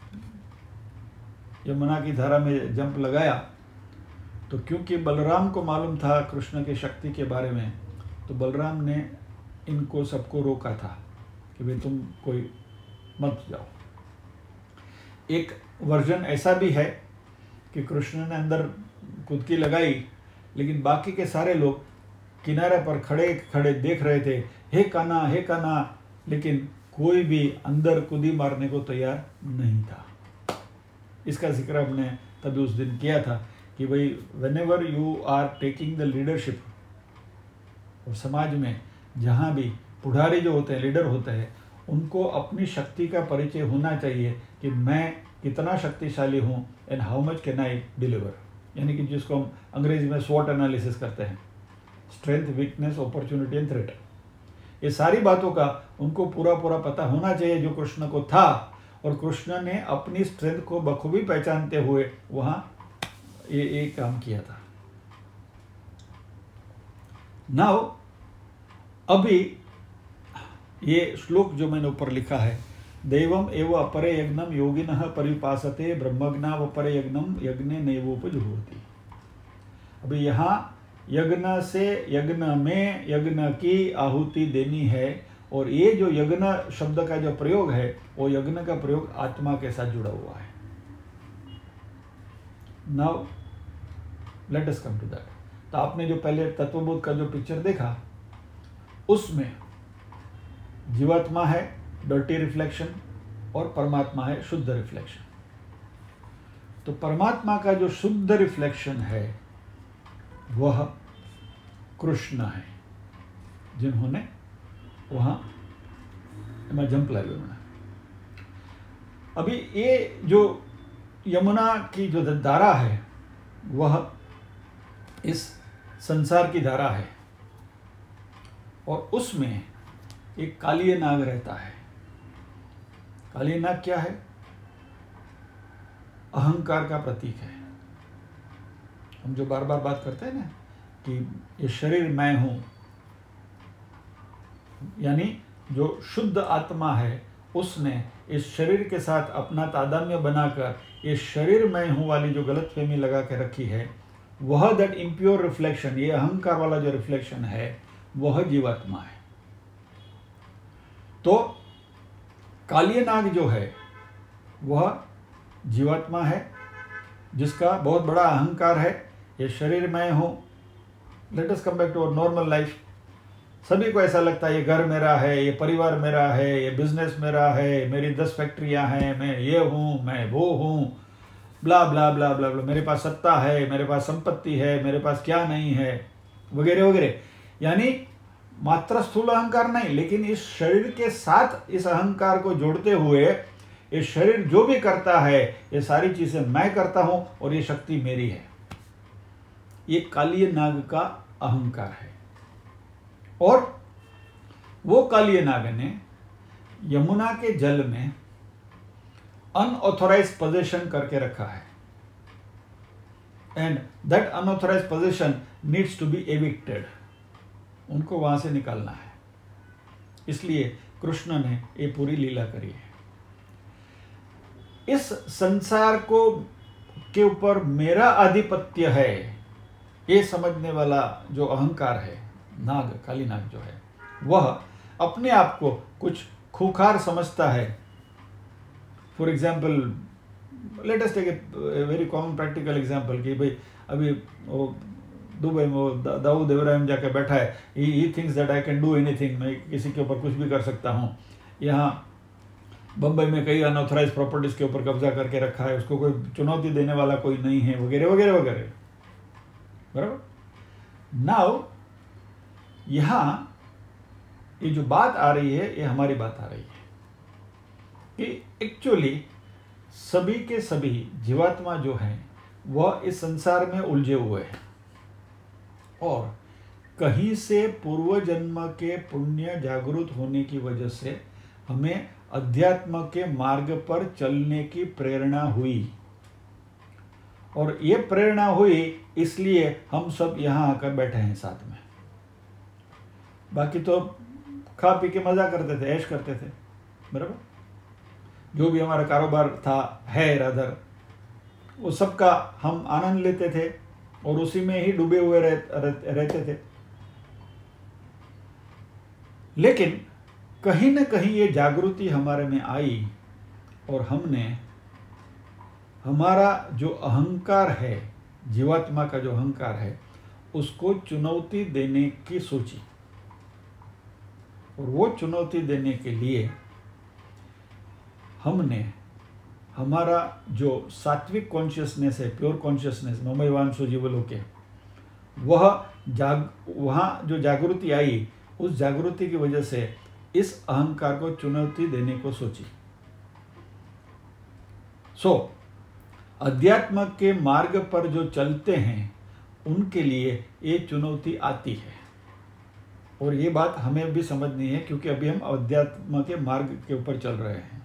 यमुना की धारा में जंप लगाया तो क्योंकि बलराम को मालूम था कृष्ण की शक्ति के बारे में, तो बलराम ने इनको सबको रोका था कि भाई तुम कोई मत जाओ। एक वर्जन ऐसा भी है कि कृष्ण ने अंदर कूदकी लगाई लेकिन बाकी के सारे लोग किनारे पर खड़े खड़े देख रहे थे, हे कान्हा हे कान्हा, लेकिन कोई भी अंदर कूदी मारने को तैयार नहीं था। इसका जिक्र हमने तभी उस दिन किया था कि भाई whenever you are taking the leadership, और समाज में जहाँ भी पुढ़ारी जो होते हैं, लीडर होते हैं, उनको अपनी शक्ति का परिचय होना चाहिए कि मैं कितना शक्तिशाली हूँ and how much can I deliver, यानी कि जिसको हम अंग्रेजी में स्वॉट एनालिसिस करते हैं, strength, weakness, opportunity and threat. ये सारी बातों का उनको पूरा पूरा पता होना चाहिए जो कृष्ण को था, और कृष्ण ने अपनी स्ट्रेंथ को बखूबी पहचानते हुए वहाँ ये ये काम किया था। नाउ अभी ये श्लोक जो मैंने ऊपर लिखा है, दैवम एव अपरे यज्ञम योगिनः परिपासते ब्रह्मज्ञाव अपरे यज्ञम यज्ञे नैवोपजुहोति। अभी यहाँ यज्ञ से यज्ञ में यज्ञ की आहुति देनी है, और ये जो यज्ञ शब्द का जो प्रयोग है वो यज्ञ का प्रयोग आत्मा के साथ जुड़ा हुआ है। Now let us come to that. तो आपने जो पहले तत्वबोध का जो पिक्चर देखा उसमें जीवात्मा है डर्टी रिफ्लेक्शन और परमात्मा है शुद्ध रिफ्लेक्शन। तो परमात्मा का जो शुद्ध रिफ्लेक्शन है वह कृष्ण है, जिन्होंने वहाँ मैं जंप लगाया मैंने। अभी ये जो यमुना की जो धारा है वह इस संसार की धारा है, और उसमें एक कालिया नाग रहता है। कालिया नाग क्या है? अहंकार का प्रतीक है। हम जो बार बार बात करते हैं ना कि ये शरीर मैं हूं, यानी जो शुद्ध आत्मा है उसने इस शरीर के साथ अपना तादात्म्य बनाकर ये शरीर मैं हूं वाली जो गलतफहमी लगा के रखी है, वह दैट इम्प्योर रिफ्लेक्शन, ये अहंकार वाला जो रिफ्लेक्शन है वह जीवात्मा है। तो कालिया नाग जो है वह जीवात्मा है, जिसका बहुत बड़ा अहंकार है, ये शरीर मैं हूँ। Let us come back to our normal life. सभी को ऐसा लगता है ये घर मेरा है, ये परिवार मेरा है, ये बिजनेस मेरा है, मेरी दस फैक्ट्रियाँ हैं, मैं ये हूँ, मैं वो हूँ, ब्ला ब्ला ब्ला ब्ला ब्ला, मेरे पास सत्ता है, मेरे पास संपत्ति है, मेरे पास क्या नहीं है, वगैरह वगैरह। यानी मात्र स्थूल अहंकार नहीं, लेकिन इस शरीर के साथ इस अहंकार को जोड़ते हुए ये शरीर जो भी करता है ये सारी चीजें मैं करता हूं और ये शक्ति मेरी है। ये कालिया नाग का अहंकार है, और वो कालिया नाग ने यमुना के जल में अनऑथोराइज्ड पोजीशन करके रखा है, and that unauthorised position needs to be evicted. उनको वहां से निकालना है। इसलिए कृष्ण ने ये पूरी लीला करी है। इस संसार को के ऊपर मेरा आधिपत्य है, ये समझने वाला जो अहंकार है, नाग, काली नाग जो है, वह अपने आप को कुछ खूंखार समझता है। For example, let us take a very common practical example कि भाई अभी वो दुबई में वो दाऊद इब्राहिम जाके बैठा है, he thinks that I can do anything, मैं किसी के ऊपर कुछ भी कर सकता हूँ। यहाँ बम्बई में कई अनऑथराइज प्रॉपर्टीज के ऊपर कब्जा करके रखा है, उसको कोई चुनौती देने वाला कोई नहीं है, वगैरह वगैरह वगैरह, बराबर। नाउ यहाँ ये जो बात आ रही है, ये हमारी बात आ रही है कि एक्चुअली सभी के सभी जीवात्मा जो हैं वह इस संसार में उलझे हुए हैं और कहीं से पूर्व जन्म के पुण्य जागृत होने की वजह से हमें अध्यात्म के मार्ग पर चलने की प्रेरणा हुई, और ये प्रेरणा हुई इसलिए हम सब यहाँ आकर बैठे हैं साथ में। बाकी तो खा पी के मजा करते थे, ऐश करते थे, बराबर। जो भी हमारा कारोबार था है राधर, वो सबका हम आनंद लेते थे और उसी में ही डूबे हुए रह, रह, रहते थे। लेकिन कहीं न कहीं ये जागृति हमारे में आई और हमने हमारा जो अहंकार है, जीवात्मा का जो अहंकार है, उसको चुनौती देने की सोची। और वो चुनौती देने के लिए हमने हमारा जो सात्विक कॉन्शियसनेस है, प्योर कॉन्शियसनेस, ममई वांसो जीवलोके, वह जाग वहाँ जो जागृति आई, उस जागृति की वजह से इस अहंकार को चुनौती देने को सोची। सो so, अध्यात्म के मार्ग पर जो चलते हैं उनके लिए ये चुनौती आती है, और ये बात हमें भी समझनी है क्योंकि अभी हम अध्यात्म के मार्ग के ऊपर चल रहे हैं।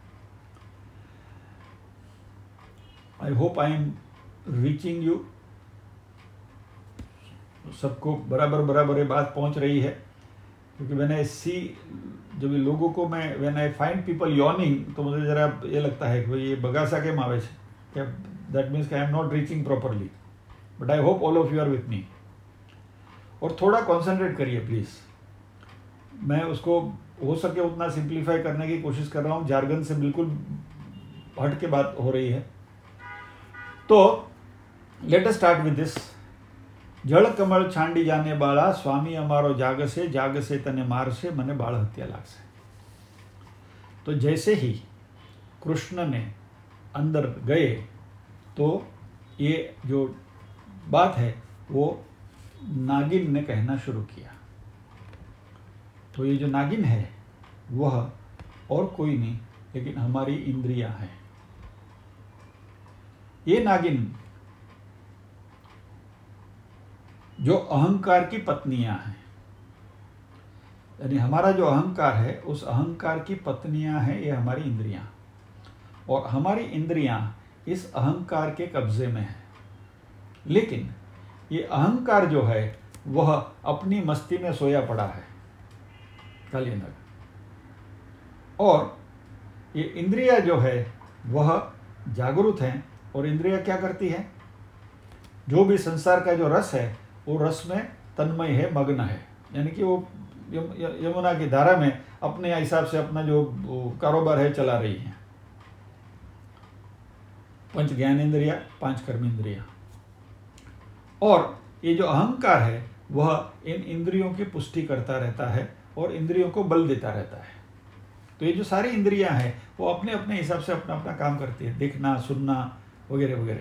I hope I am reaching you. सबको बराबर बराबर ये बात पहुंच रही है, क्योंकि व्हेन आई सी, जब लोगों को मैं when I find people yawning, तो मुझे जरा ये लगता है कि भाई ये बगासा के मावे है क्या, that means I am not reaching properly, but I hope all of you are with me. और थोड़ा कॉन्सेंट्रेट करिए प्लीज़। मैं उसको हो सके उतना सिंप्लीफाई करने की कोशिश कर रहा हूँ, जार्गन से बिल्कुल हट के बात हो रही है। तो let us start with this. जड़ कमल छांडी जाने बाला, स्वामी अमारो जाग से, जाग से तने मार से, मने बाल हत्या लाग से। तो जैसे ही कृष्ण ने अंदर गए तो ये जो बात है वो नागिन ने कहना शुरू किया। तो ये जो नागिन है वह और कोई नहीं लेकिन हमारी इंद्रियां हैं। ये नागिन जो अहंकार की पत्नियां हैं, यानी हमारा जो अहंकार है उस अहंकार की पत्नियां हैं ये हमारी इंद्रियां, और हमारी इंद्रियां इस अहंकार के कब्जे में है। लेकिन ये अहंकार जो है वह अपनी मस्ती में सोया पड़ा है, कालीनग। और ये इंद्रिया जो है वह जागरूक हैं, और इंद्रिया क्या करती है, जो भी संसार का जो रस है वो रस में तन्मय है, मग्न है, यानी कि वो यमुना की धारा में अपने हिसाब से अपना जो कारोबार है चला रही है। पंच ज्ञान इंद्रिया, पांच कर्म इंद्रिया, और ये जो अहंकार है वह इन इंद्रियों की पुष्टि करता रहता है और इंद्रियों को बल देता रहता है। तो ये जो सारी इंद्रियां हैं वो अपने अपने हिसाब से अपना अपना काम करती है, देखना, सुनना वगैरह वगैरह।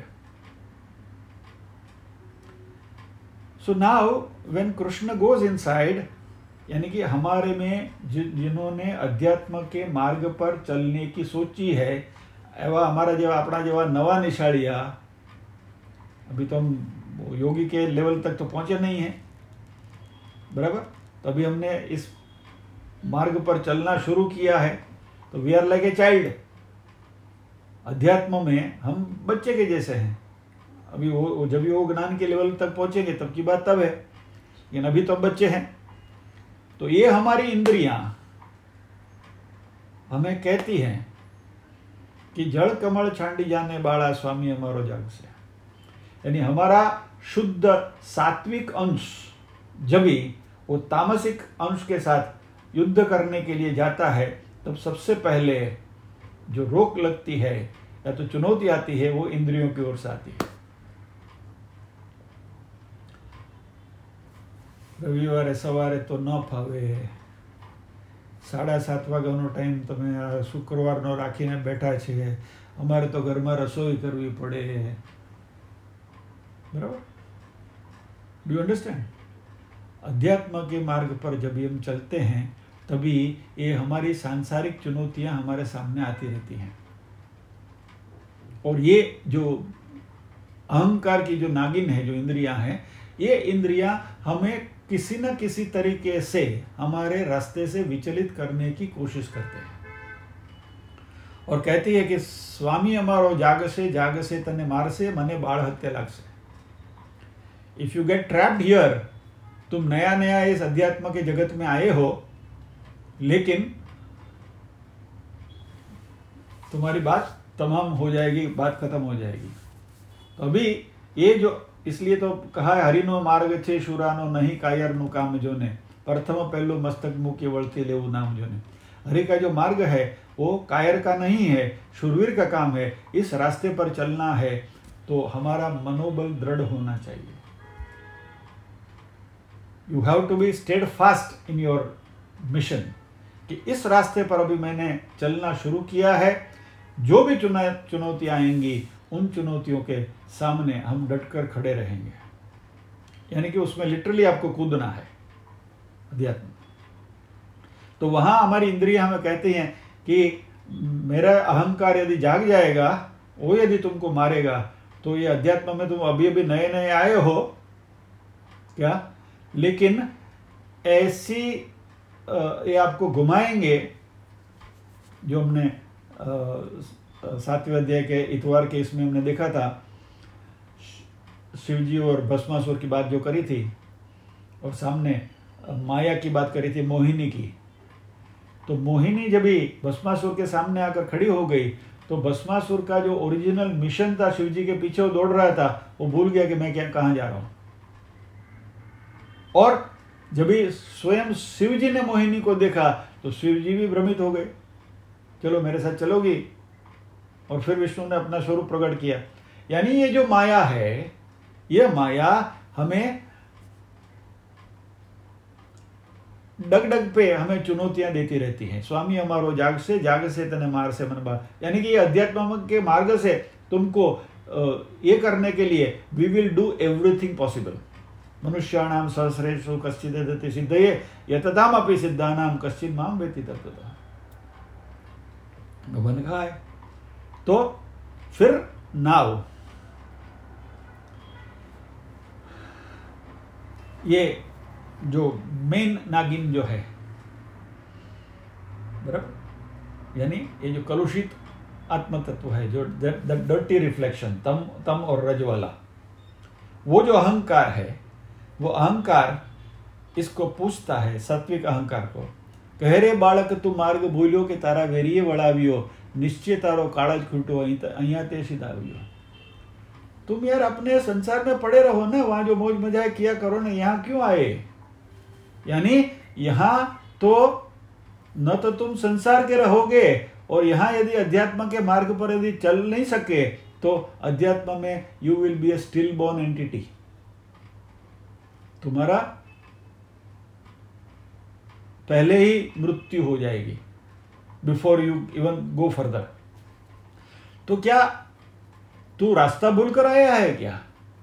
So now when Krishna goes inside, यानी कि हमारे में जिन्होंने अध्यात्म के मार्ग पर चलने की सोची है, एवं हमारा जेवा अपना जेवा नवा निशाड़िया, अभी तो हम योगी के लेवल तक तो पहुंचे नहीं हैं, बराबर। तो अभी हमने इस मार्ग पर चलना शुरू किया है, तो we are like a child. अध्यात्म में हम बच्चे के जैसे हैं। अभी वो जब भी वो ज्ञान के लेवल तक पहुंचेंगे तब की बात तब है, लेकिन अभी तो हम बच्चे हैं। तो ये हमारी इंद्रियां हमें कहती हैं कि जड़ कमल छांडी जाने बाड़ा स्वामी हमारो जागसे, यानी हमारा शुद्ध सात्विक अंश जब भी वो तामसिक अंश के साथ युद्ध करने के लिए जाता है, तब सबसे पहले जो रोक लगती है या तो चुनौती आती है, वो इंद्रियों की ओर से आती है। रविवारे सवारे तो न फावे, साढ़ा सात वाग्यानो टाइम तमे शुक्रवारनो राखीने बैठा छे, अमारे तो घर में रसोई करवी पड़े, बराबर? Do you understand? अध्यात्म के मार्ग पर जब हम चलते हैं, तभी ये हमारी सांसारिक चुनौतियां हमारे सामने आती रहती हैं। और ये जो अहंकार की जो नागिन है, जो इंद्रियां हैं, ये इंद्रियां हमें किसी न किसी तरीके से हमारे रास्ते से विचलित करने की कोशिश करते हैं और कहती है कि स्वामी हमारो जागसे जागसे तने मारसे, मने बाळ हत्या लागसे। If you get trapped here, तुम नया नया इस अध्यात्म के जगत में आए हो, लेकिन तुम्हारी बात तमाम हो जाएगी, बात खत्म हो जाएगी। तो अभी ये जो, इसलिए तो कहा है हरिनो मार्ग छे शुरानो नहीं कायरनु काम जोने, प्रथम पहलू मस्तक मुके वळते लेवु नाम जोने। हरि का जो मार्ग है वो कायर का नहीं है, शूरवीर का काम है। इस रास्ते पर चलना है तो हमारा मनोबल दृढ़ होना चाहिए। You have to be steadfast in your mission, कि इस रास्ते पर अभी मैंने चलना शुरू किया है, जो भी चुना चुनौतियां आएंगी, उन चुनौतियों के सामने हम डटकर खड़े रहेंगे। यानी कि उसमें लिटरली आपको कूदना है अध्यात्म। तो वहां हमारी इंद्रियां हमें कहती हैं कि मेरा अहंकार यदि जाग जाएगा, वो यदि तुमको मारेगा, तो ये अध्यात्म में तुम अभी अभी नए नए आए हो क्या, लेकिन ऐसी ये आपको घुमाएंगे, जो हमने सातवें अध्याय के इतवार के इसमें हमने देखा था, शिवजी और भस्मासुर की बात जो करी थी, और सामने माया की बात करी थी, मोहिनी की। तो मोहिनी जब भी भस्मासुर के सामने आकर खड़ी हो गई, तो भस्मासुर का जो ओरिजिनल मिशन था, शिवजी के पीछे वो दौड़ रहा था, वो भूल गया कि मैं क्या कहाँ जा रहा हूँ। और जब भी स्वयं शिवजी ने मोहिनी को देखा, तो शिवजी भी भ्रमित हो गए, चलो मेरे साथ चलोगी। और फिर विष्णु ने अपना स्वरूप प्रकट किया। यानी ये जो माया है, ये माया हमें डग डग पे हमें चुनौतियां देती रहती हैं। स्वामी हमारो जाग से जाग से तने मार से मन बार, यानी कि ये अध्यात्म के मार्ग से तुमको ये करने के लिए we will do everything possible. मनुष्याणाम सहस्रेषु कश्चित् ददति सिद्धये यततामपि सिद्धानाम कश्चित् माम वेत्ति तत्त्वतः, भगवान कहा है। तो फिर नाव, ये जो मेन नागिन जो है, बराबर, यानी ये जो कलुषित आत्म तत्व है, जो द डर्टी रिफ्लेक्शन, तम तम और रज वाला, वो जो अहंकार है, वो अहंकार इसको पूछता है, सात्विक अहंकार को, कह रे बालक तू मार्ग भूल्यो के तारा वेरीए वड़ावियो, निश्चय तारो काल ज खूटो अहिया ते सीधावियो। तुम यार अपने संसार में पड़े रहो ना, वहां जो मौज मजाक किया करो ना, यहाँ क्यों आए? यानी यहाँ तो न तो तुम संसार के रहोगे, और यहाँ यदि अध्यात्म के मार्ग पर यदि चल नहीं सके, तो अध्यात्म में you will be a stillborn entity. तुम्हारा पहले ही मृत्यु हो जाएगी, before you even go further. तो क्या तू रास्ता भूल कर आया है क्या?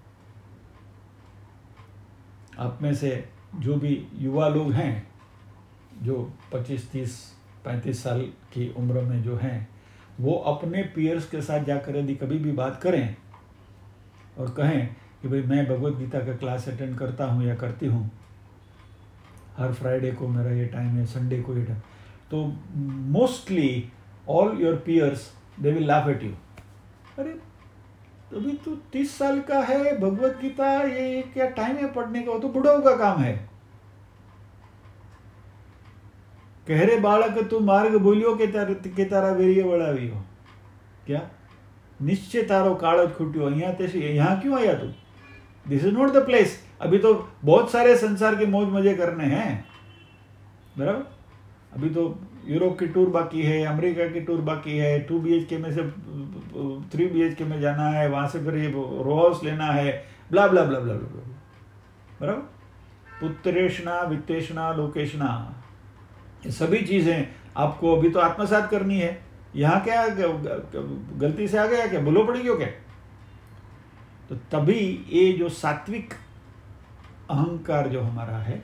आप में से जो भी युवा लोग हैं, जो पच्चीस तीस पैंतीस साल की उम्र में जो हैं, वो अपने पीयर्स के साथ जाकर यदि कभी भी बात करें और कहें कि भाई मैं भगवत गीता का क्लास अटेंड करता हूँ या करती हूँ, हर फ्राइडे को मेरा ये टाइम है, संडे को ये टाइम, तो mostly all your peers they will laugh at you. अरे अभी तू तीस साल का है, भगवत गीता ये क्या टाइम है पढ़ने का? वो तो बुढ़ाओं का काम है। कह रे बालक तू मार्ग भूलियो के तार के तारा वीर्य वळावियो। क्या? निश्चय तारो काल खूट्यो। यहाँ ते यहाँ क्यों आया तू? This is not the place. अभी तो बहुत सारे संसार के मौज मजे करने हैं, बराबर। अभी तो यूरोप की टूर बाकी है, अमेरिका की टूर बाकी है, टू बी एच के में से थ्री बी एच के में जाना है, वहाँ से फिर ये रो हाउस लेना है, ब्ला ब्ला ब्ला ब्ला ब्ला, बराबर। पुत्रेशना, वित्तेशना, लोकेशना, ये सभी चीज़ें आपको अभी तो आत्मसात करनी है। यहाँ क्या गलती से आ गया क्या? बोलो पड़ी क्यों क्या? तो तभी ये जो सात्विक अहंकार जो हमारा है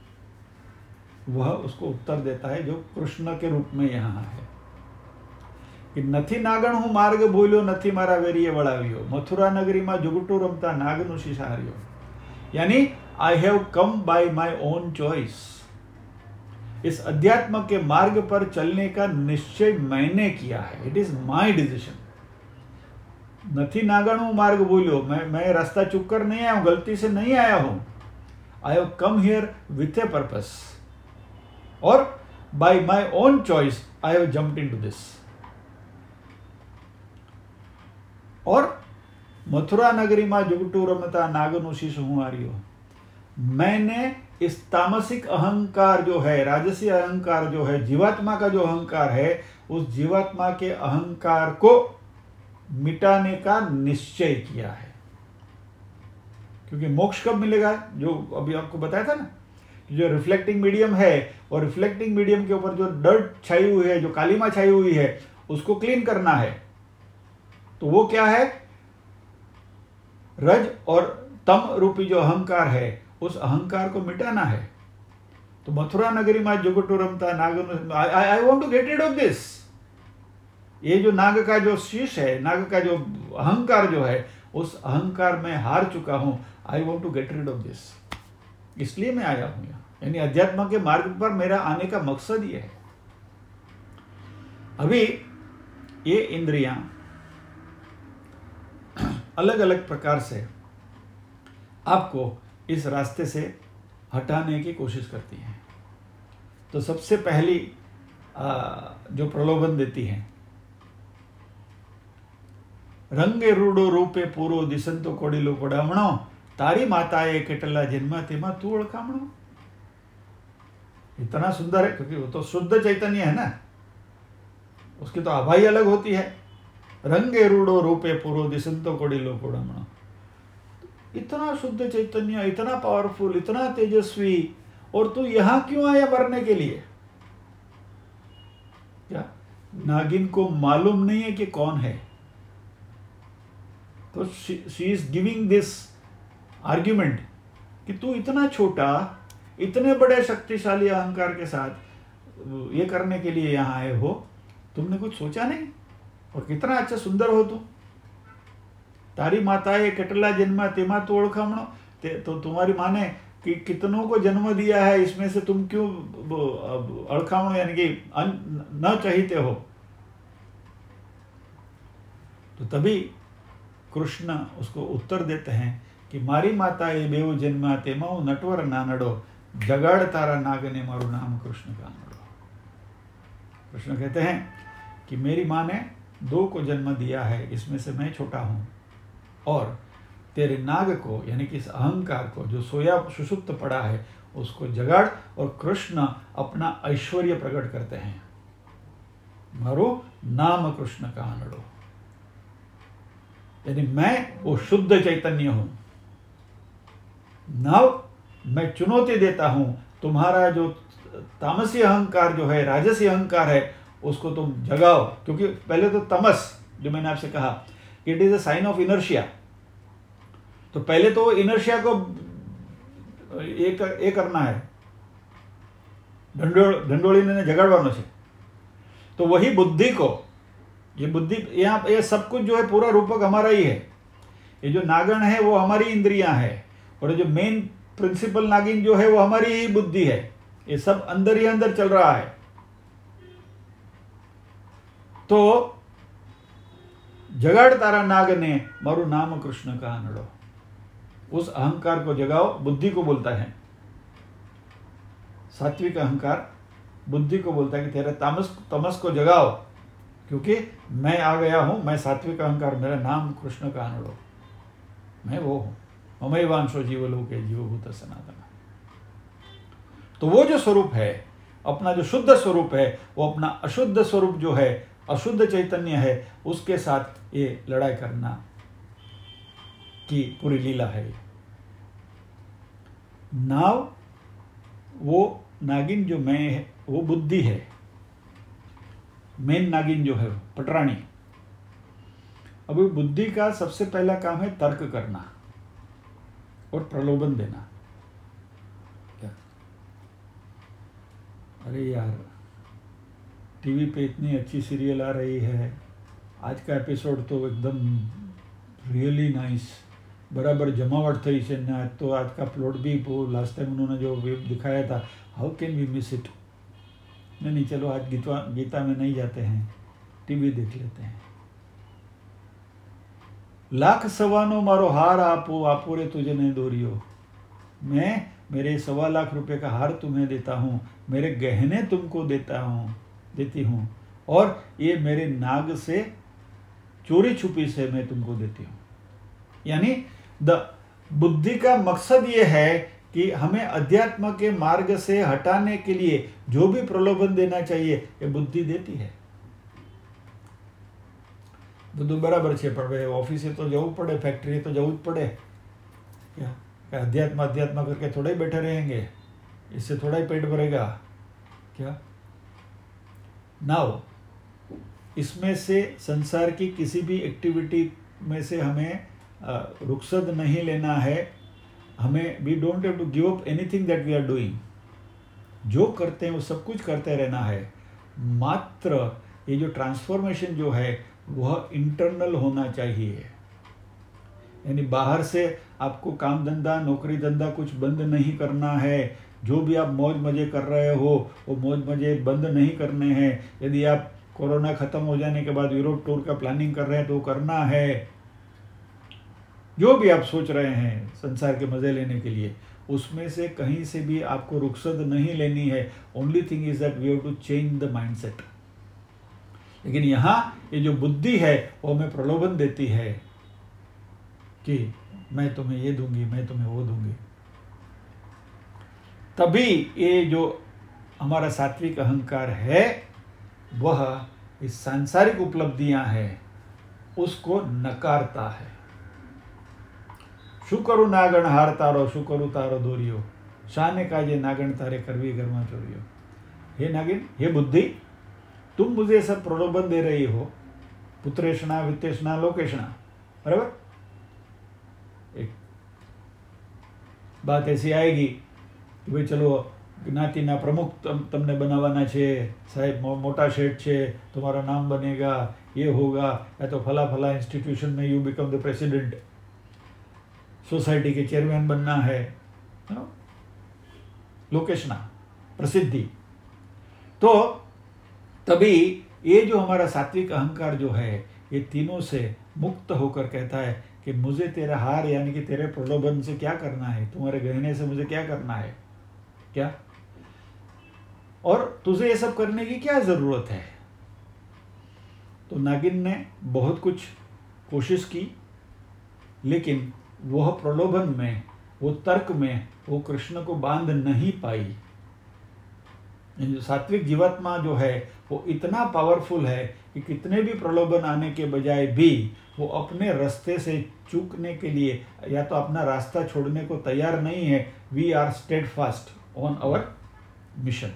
वह उसको उत्तर देता है, जो कृष्ण के रूप में यहाँ है कि नथी नागण हूँ मार्ग भूल्यो, नथी मारा वेरीए वळाव्यो, मथुरा नगरी में जुगटू रमता नागनु शिशार्यो। यानी I have come by my own choice. इस अध्यात्म के मार्ग पर चलने का निश्चय मैंने किया है। It is my decision. नथी नागण हूँ मार्ग भूल्यो, मैं मैं रास्ता चुक कर नहीं आया हूँ, गलती से नहीं आया हूँ। I have come here with a purpose और by my own choice I have jumped into this. और मथुरा नगरी में जुगटू रमता नागनु शिशु हूँ आर्यो। मैंने इस तामसिक अहंकार जो है, राजसी अहंकार जो है, जीवात्मा का जो अहंकार है, उस जीवात्मा के अहंकार को मिटाने का निश्चय किया है। क्योंकि मोक्ष कब मिलेगा? जो अभी आपको बताया था ना, जो रिफ्लेक्टिंग मीडियम है और रिफ्लेक्टिंग मीडियम के ऊपर जो डर्ट छाई हुई है, जो कालीमा छाई हुई है, उसको क्लीन करना है। तो वो क्या है? रज और तम रूपी जो अहंकार है, उस अहंकार को मिटाना है। तो मथुरा नगरी में जुगटू रमता नाग, I want to get rid of this. ये जो नाग का जो शीश है, नाग का जो अहंकार जो है, उस अहंकार में हार चुका हूं। I want to get rid of this, इसलिए मैं आया हूं यहाँ। यानी अध्यात्म के मार्ग पर मेरा आने का मकसद ये है। अभी ये इंद्रियां अलग अलग प्रकार से आपको इस रास्ते से हटाने की कोशिश करती हैं। तो सबसे पहली जो प्रलोभन देती हैं, रंगे रूडो रूपे पूरो दिसंतो कोडिलो कोडामणो, तारी माताए केटला जन्म तेमा तू ओळखामणो। इतना सुंदर है, क्योंकि वो तो शुद्ध चैतन्य है ना, उसकी तो आभा ही अलग होती है। रंगे रूडो रूपे पूरो दिसंतो कोडिलो कोडामणो, इतना शुद्ध चैतन्य, इतना पावरफुल, इतना तेजस्वी, और तू यहां क्यों आया मरने के लिए? क्या नागिन को मालूम नहीं है कि कौन है? तो she is giving this argument कि तू इतना छोटा, इतने बड़े शक्तिशाली अहंकार के साथ ये करने के लिए यहां आए हो, तुमने कुछ सोचा नहीं? और कितना अच्छा सुंदर हो तू। तारी माताए केटला जन्म तेमा तू ओळखामणो, तो तुम्हारी माँ ने कि कितनों को जन्म दिया है, इसमें से तुम क्यों ओळखामणो यानी कि न चाहते हो? तो तभी कृष्ण उसको उत्तर देते हैं कि मारी माता ये बेव जन्मा तेमा नटवर नानडो, जगाड़ तारा नागने मारू नाम कृष्ण का नडो। कृष्ण कहते हैं कि मेरी माँ ने दो को जन्म दिया है, इसमें से मैं छोटा हूं, और तेरे नाग को यानी कि इस अहंकार को जो सोया सुषुप्त पड़ा है उसको जगाड़। और कृष्ण अपना ऐश्वर्य प्रकट करते हैं, मारो नाम कृष्ण का नडो, यानी मैं वो शुद्ध चैतन्य हूं। नव मैं चुनौती देता हूं, तुम्हारा जो तामसी अहंकार जो है, राजसी अहंकार है, उसको तुम जगाओ। क्योंकि पहले तो तमस, जो मैंने आपसे कहा, it is a sign of inertia. तो पहले तो इनर्शिया को एक एक करना है, ढंडोल ढंडोली ने जगाड़वानो छे। तो वही बुद्धि को, ये बुद्धि यहाँ ये सब कुछ जो है पूरा रूपक हमारा ही है। ये जो नागण है वो हमारी इंद्रियां है, और जो मेन प्रिंसिपल नागिन जो है वो हमारी ही बुद्धि है। ये सब अंदर ही अंदर चल रहा है। तो जगाड़ तारा नाग ने मारू नाम कृष्ण का नडो, उस अहंकार को जगाओ। बुद्धि को बोलता है, सात्विक अहंकार बुद्धि को बोलता है कि तेरे तामस तमस को जगाओ, क्योंकि मैं आ गया हूँ, मैं सात्विक अहंकार, मेरा नाम कृष्ण का अनुड़ो, मैं वो हूँ, ममैवांशो जीवलोके जीवभूत सनातन। तो वो जो स्वरूप है, अपना जो शुद्ध स्वरूप है, वो अपना अशुद्ध स्वरूप जो है, अशुद्ध चैतन्य है, उसके साथ ये लड़ाई करना की पूरी लीला है। नाव, वो नागिन जो मैं है, वो बुद्धि है, मेन नागिन जो है पटरानी। अब बुद्धि का सबसे पहला काम है तर्क करना और प्रलोभन देना। क्या? अरे यार, टीवी पे इतनी अच्छी सीरियल आ रही है, आज का एपिसोड तो एकदम रियली नाइस, बराबर जमावट थी છે ને आज तो आज का प्लॉट भी वो लास्ट टाइम उन्होंने जो दिखाया था, how can we miss it. नहीं नहीं चलो आज गीता गीता में नहीं जाते हैं, टीवी देख लेते हैं। लाख सवानो मारो हार आपो, आपो रे तुझे नहीं दोरियो, मैं मेरे सवा लाख रुपए का हार तुम्हें देता हूँ, मेरे गहने तुमको देता हूँ देती हूँ, और ये मेरे नाग से चोरी छुपी से मैं तुमको देती हूँ। यानी द बुद्धि का मकसद ये है कि हमें अध्यात्म के मार्ग से हटाने के लिए जो भी प्रलोभन देना चाहिए ये बुद्धि देती है। બધું બરાબર છે, પણ ભાઈ ઓફિસે તો જવું પડે, ફેક્ટરીએ તો જવું જ પડે। क्या अध्यात्म अध्यात्म करके थोड़ा ही बैठे रहेंगे, इससे थोड़ा ही पेट भरेगा क्या? नाउ इसमें से संसार की किसी भी एक्टिविटी में से हमें रुखसद नहीं लेना है। हमें we don't have to give up anything that we are doing. जो करते हैं वो सब कुछ करते रहना है, मात्र ये जो ट्रांसफॉर्मेशन जो है वह इंटरनल होना चाहिए। यानी बाहर से आपको काम धंधा नौकरी धंधा कुछ बंद नहीं करना है। जो भी आप मौज मजे कर रहे हो वो मौज मजे बंद नहीं करने हैं। यदि आप कोरोना खत्म हो जाने के बाद यूरोप टूर का प्लानिंग कर रहे हैं तो करना है। जो भी आप सोच रहे हैं संसार के मजे लेने के लिए, उसमें से कहीं से भी आपको रुखसद नहीं लेनी है। Only thing is that we have to change the mindset. लेकिन यहाँ ये जो बुद्धि है वो हमें प्रलोभन देती है कि मैं तुम्हें ये दूंगी, मैं तुम्हें वो दूंगी। तभी ये जो हमारा सात्विक अहंकार है वह इस सांसारिक उपलब्धियां हैं उसको नकारता है। શું કરું નાગણ હાર તારો, શું કરું તારો દોરિયો, શાને કાજે નાગણ તારે કરવી ઘરમાં ચોરીઓ। हे नागिन, हे बुद्धि, तुम मुझे सब प्रलोभन दे रही हो, पुत्रेषणा वित्तेषणा लोकेषणा, बराबर। एक बात ऐसी आएगी कि भाई चलो ज्ञातिना प्रमुख तम તમને બનાવવાના છે, સાહેબ મોટા શેઠ છે, तुम्हारा नाम बनेगा, ये होगा, या तो फला फला इंस्टीट्यूशन में you become the president, society के चेयरमैन बनना है, लोकेशना, प्रसिद्धि। तो तभी ये जो हमारा सात्विक अहंकार जो है ये तीनों से मुक्त होकर कहता है कि मुझे तेरा हार यानी कि तेरे प्रलोभन से क्या करना है, तुम्हारे गहने से मुझे क्या करना है, क्या, और तुझे ये सब करने की क्या जरूरत है। तो नागिन ने बहुत कुछ कोशिश की, लेकिन वह प्रलोभन में, वो तर्क में वो कृष्ण को बांध नहीं पाई। जो सात्विक जीवात्मा जो है वो इतना पावरफुल है कि कितने भी प्रलोभन आने के बजाय भी वो अपने रास्ते से चूकने के लिए या तो अपना रास्ता छोड़ने को तैयार नहीं है। We are steadfast on our mission.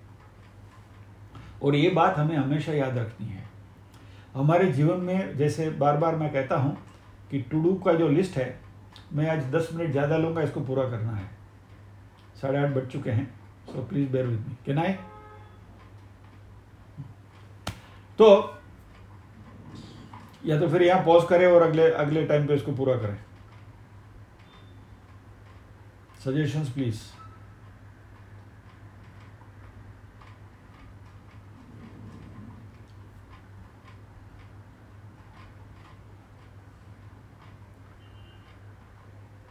और ये बात हमें हमेशा याद रखनी है हमारे जीवन में। जैसे बार बार मैं कहता हूँ कि टू डू का जो लिस्ट है, मैं आज दस मिनट ज़्यादा लूँगा, इसको पूरा करना है। साढ़े आठ बज चुके हैं, so please bear with me. Can I? तो या तो फिर यहाँ पॉज करें और अगले अगले टाइम पे इसको पूरा करें। Suggestions please.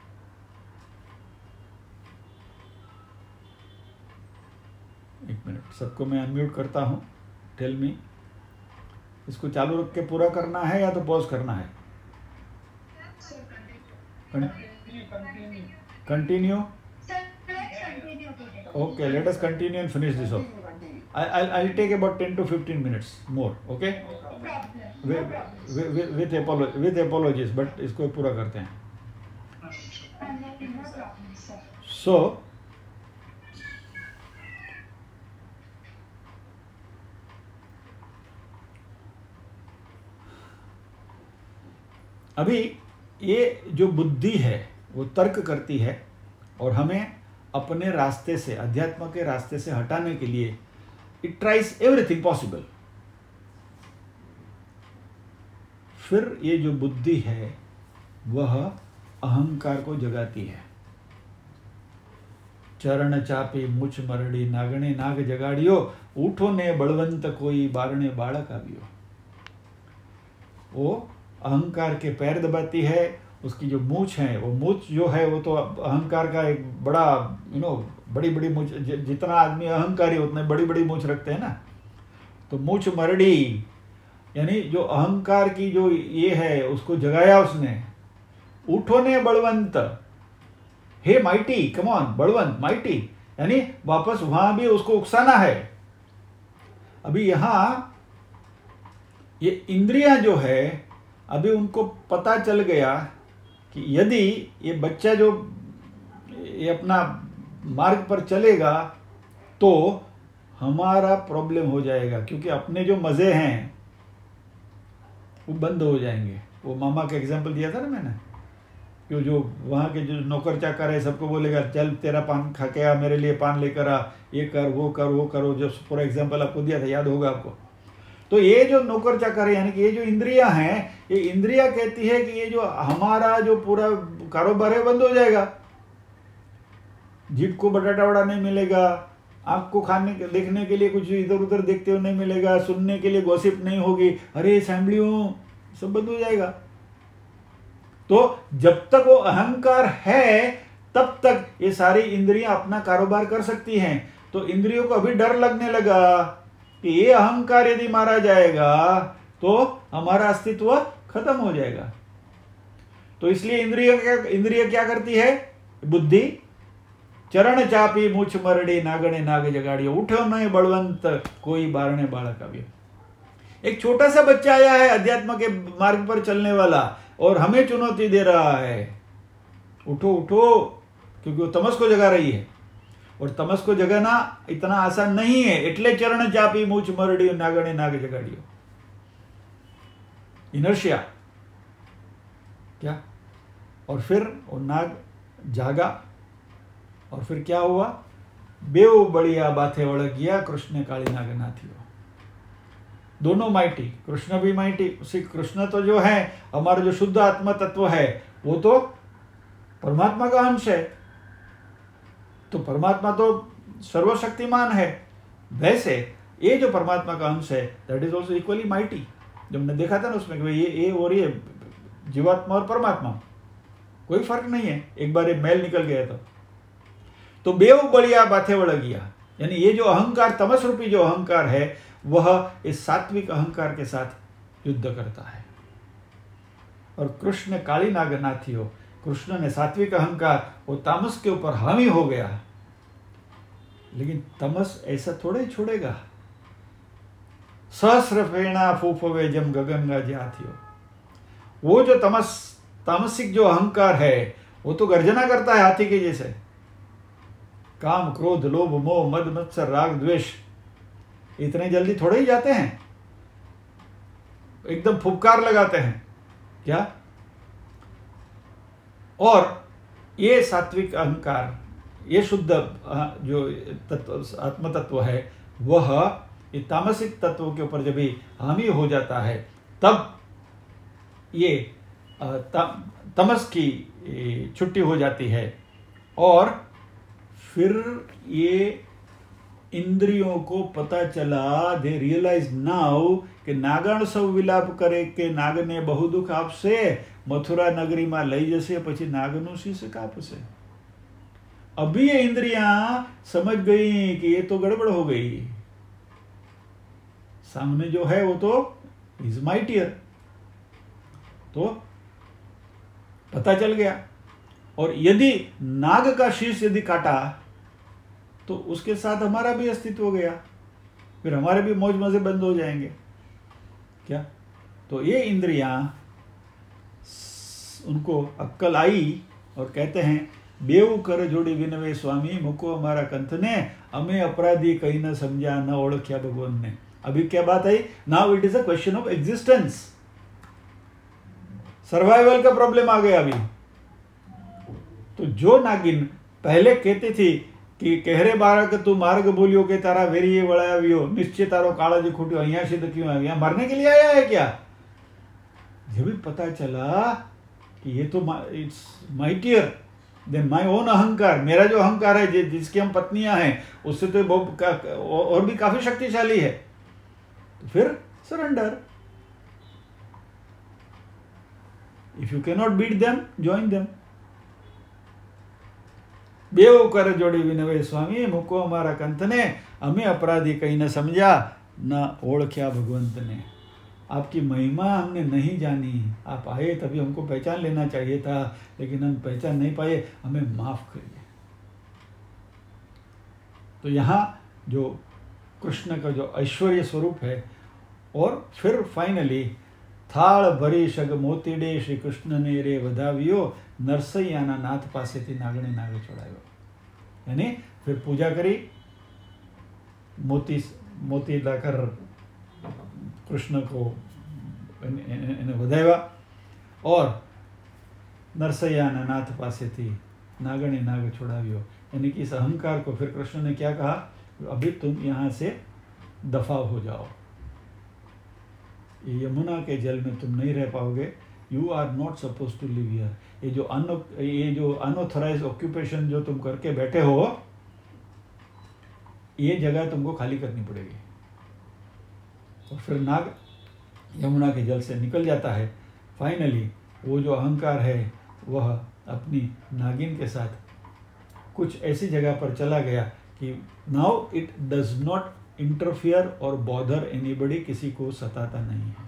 एक मिनट। सबको मैं अनम्यूट करता हूँ। टेल मी, इसको चालू रख के पूरा करना है या तो पॉज करना है? Continue. Okay, let us continue and finish this off. I, I'll, I'll take about ten to fifteen minutes more, okay? With, with, with, apolo- with apologies, but इसको पूरा करते हैं. So, अभी ये जो बुद्धि है वो तर्क करती है और हमें अपने रास्ते से, अध्यात्म के रास्ते से हटाने के लिए इट ट्राइज एवरीथिंग पॉसिबल। फिर ये जो बुद्धि है वह अहंकार को जगाती है। चरण चापी मुछ मरड़ी नागणे नाग जगाड़ियो, उठो ने बलवंत कोई बारणे बालक आवियो। वो अहंकार के पैर दबाती है। उसकी जो मूछ है, वो मूछ जो है वो तो अहंकार का एक बड़ा यू नो बड़ी बड़ी मूछ, जितना आदमी अहंकारी उतने बड़ी बड़ी मूछ रखते हैं ना, तो मूछ मरड़ी यानी जो अहंकार की जो ये है उसको जगाया उसने। उठो ने Balwant, hey mighty, come on Balwant, mighty, यानी वापस वहां भी उसको उकसाना है। अभी यहां ये इंद्रियां जो है, अभी उनको पता चल गया कि यदि ये बच्चा जो ये अपना मार्ग पर चलेगा तो हमारा प्रॉब्लम हो जाएगा, क्योंकि अपने जो मज़े हैं वो बंद हो जाएंगे। वो मामा का एग्जाम्पल दिया था ना मैंने, कि जो वहाँ के जो नौकर चाकर है सबको बोलेगा चल तेरा पान खा के आ, मेरे लिए पान लेकर आ, ये कर वो कर वो करो, जो पूरा एग्जाम्पल आपको दिया था, याद होगा आपको। तो ये जो नौकर चाकर है, यानी कि ये जो इंद्रियां हैं, ये इंद्रियां कहती है कि ये जो हमारा जो पूरा कारोबार है बंद हो जाएगा। जीभ को बटाटा वड़ा नहीं मिलेगा, आँख को खाने देखने के लिए कुछ इधर उधर देखते हुए नहीं मिलेगा, सुनने के लिए गॉसिप नहीं होगी, अरे सांभळ्યું, सब बंद हो जाएगा। तो जब तक वो अहंकार है तब तक ये सारी इंद्रियां अपना कारोबार कर सकती हैं। तो इंद्रियों को अभी डर लगने लगा कि ये अहंकार यदि मारा जाएगा तो हमारा अस्तित्व खत्म हो जाएगा। तो इसलिए इंद्रिय क्या इंद्रिय क्या करती है? बुद्धि, चरण चापी मूछ मरड़ी नागणे नाग जगाड़ी, उठो नहीं बलवंत कोई बारणे बालक आवियो। एक छोटा सा बच्चा आया है अध्यात्म के मार्ग पर चलने वाला और हमें चुनौती दे रहा है, उठो उठो, क्योंकि वो तमस को जगा रही है और तमस को जगाना इतना आसान नहीं है। એટલે ચરણ ચાપી મૂછ મરડી નાગણે નાગ જગાડ્યો। इनर्शिया क्या? और फिर वो नाग जागा और फिर क्या हुआ? बेव बड़िया बाथे वळगिया कृष्ण काली नाग नाथियो। दोनों माइटी, कृष्ण भी माइटी। उसी कृष्ण तो जो है हमारा जो शुद्ध आत्मा तत्व है वो तो परमात्मा का अंश है। तो परमात्मा तो सर्वशक्तिमान है, वैसे ये जो परमात्मा का अंश है that is also equally mighty. जब हमने देखा था ना उसमें कि ये ये और ये जीवात्मा और परमात्मा कोई फर्क नहीं है, एक बार ये मेल निकल गया तो तो बेव बलिया बाथे वळगिया, यानी ये जो अहंकार, तमस रूपी जो अहंकार है, वह इस सात्विक अहंकार के साथ युद्ध करता है। और कृष्ण काली नाग नाथियो, कृष्ण ने सात्विक अहंकार वो तामस के ऊपर हावी हो गया, लेकिन तमस ऐसा थोड़ा ही छोड़ेगा। सहस्र फेणा फूफवे जम गगनगा जाथियो। वो जो तमस तामसिक जो अहंकार है वो तो गर्जना करता है हाथी के जैसे। काम क्रोध लोभ मोह मद मत्सर राग द्वेष इतने जल्दी थोड़े ही जाते हैं, एकदम फुफकार लगाते हैं क्या? और ये सात्विक अहंकार, ये शुद्ध जो तत्व आत्म तत्व है, वह ये तामसिक तत्वों के ऊपर जब भी हावी हो जाता है तब ये तमस की छुट्टी हो जाती है। और फिर ये इंद्रियों को पता चला, दे रियलाइज नाउ कि नागण सब विलाप करे के नागने बहु दुख आपसे, मथुरा नगरी में लई जसे પછી नागनु शीश कापसे। अभी ये इंद्रियां समझ गई कि ये तो गड़बड़ हो गई, सामने जो है वो तो इज माइटियर, तो पता चल गया। और यदि नाग का शीर्ष यदि काटा तो उसके साथ हमारा भी अस्तित्व हो गया, फिर हमारे भी मौज मजे बंद हो जाएंगे क्या। तो ये इंद्रियां उनको अक्कल आई और कहते हैं बेऊ कर जोड़ी विनवे स्वामी मुको हमारा कंथ ने, हमें अपराधी कहीं न समझा न ओळख्या भगवान ने। अभी क्या बात आई, now it is a question of existence, survival का प्रॉब्लम आ गया अभी। तो जो नागिन पहले कहती थी कि कहरे बालक तू मार्ग बोलियो के तारा वेरिये वळाव्यो, निश्चय तारो काळज खुट्यो, अहिया सिद्ध क्यों आया, यहाँ मरने के लिए आया है क्या। जब भी पता चला कि ये तो it's mightier than my own अहंकार, मेरा जो अहंकार है जिसकी हम पत्नियां हैं उससे तो बहुत और भी काफी शक्तिशाली है, तो फिर surrender. If you can not beat them join them. बेव कर जोड़ी विनवे स्वामी मुको हमारा कंथ ने, हमें अपराधी कहीं न समझा न ओळख्या भगवंत ने। आपकी महिमा हमने नहीं जानी, आप आए तभी हमको पहचान लेना चाहिए था, लेकिन हम पहचान नहीं पाए, हमें माफ करिए। तो यहाँ जो कृष्ण का जो ऐश्वर्य स्वरूप है, और फिर फाइनली थाल भरी शग मोतीडे श्री कृष्ण ने रे वधाव्यो, नरसैयाना नाथ पासेथी नागणे नाग चढ़ाव्यो। यानी फिर पूजा करी, मोती मोती लाकर कृष्ण को इन्हें વધાવ્યા, और नरसैयाना नाथ पासेथी नागणे नाग छुड़ाव्यो। यानी कि इस अहंकार को फिर कृष्ण ने क्या कहा, अभी तुम यहाँ से दफा हो जाओ, यमुना के जल में तुम नहीं रह पाओगे, you are not suppose to live here. ये जो अन ये जो अनऑथराइज ऑक्यूपेशन जो तुम करके बैठे हो, ये जगह तुमको खाली करनी पड़ेगी। और फिर नाग यमुना के जल से निकल जाता है। फाइनली वो जो अहंकार है वह अपनी नागिन के साथ कुछ ऐसी जगह पर चला गया कि now it does not interfere और बॉदर एनीबडी, किसी को सताता नहीं है।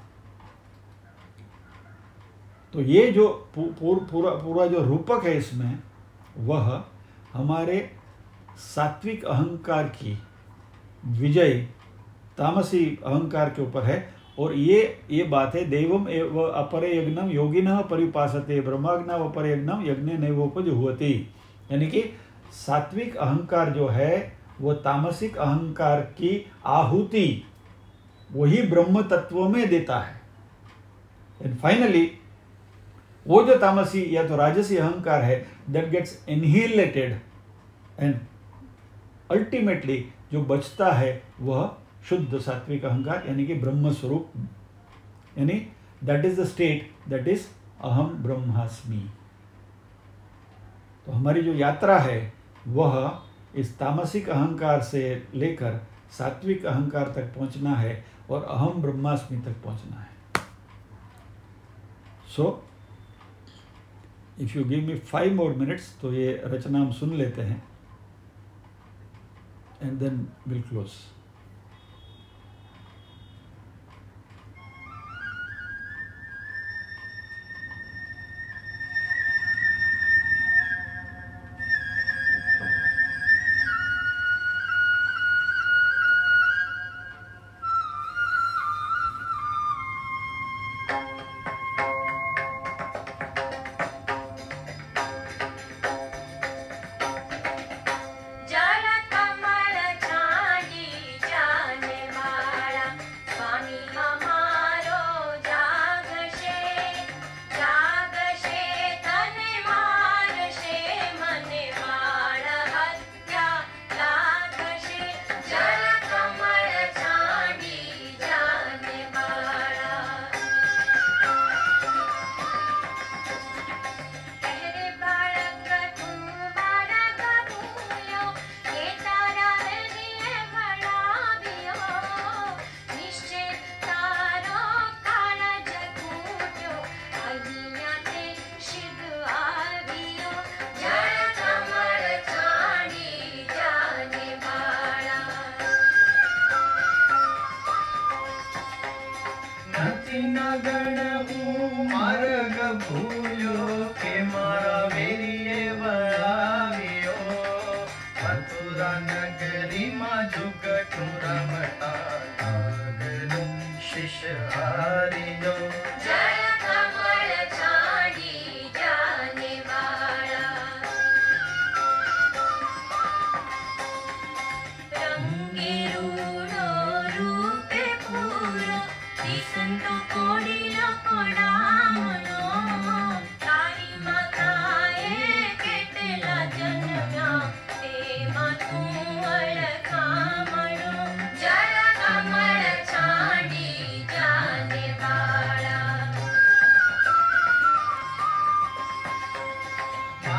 तो ये जो पूर, पूरा पूरा जो रूपक है इसमें, वह हमारे सात्विक अहंकार की विजय तामसी अहंकार के ऊपर है। और ये ये बात है, देवम एव अपरे यज्ञम योगिनः परिपासते ब्रह्माज्ञा अपरे यज्ञम यज्ञे नैवोपज हुवति। यानी कि सात्विक अहंकार जो है वो तामसिक अहंकार की आहुति वही ब्रह्म तत्व में देता है। एंड फाइनली वो जो तामसी या तो राजसी अहंकार है, that gets annihilated, and ultimately जो बचता है वह शुद्ध सात्विक अहंकार, यानी कि ब्रह्म स्वरूप, यानी that is the state that is अहम ब्रह्मास्मि। तो हमारी जो यात्रा है वह इस तामसिक अहंकार से लेकर सात्विक अहंकार तक पहुंचना है और अहम ब्रह्मास्मि तक पहुंचना है। So if you give me five more minutes, तो ये रचना हम सुन लेते हैं एंड देन विल क्लोज। जल कमल छाई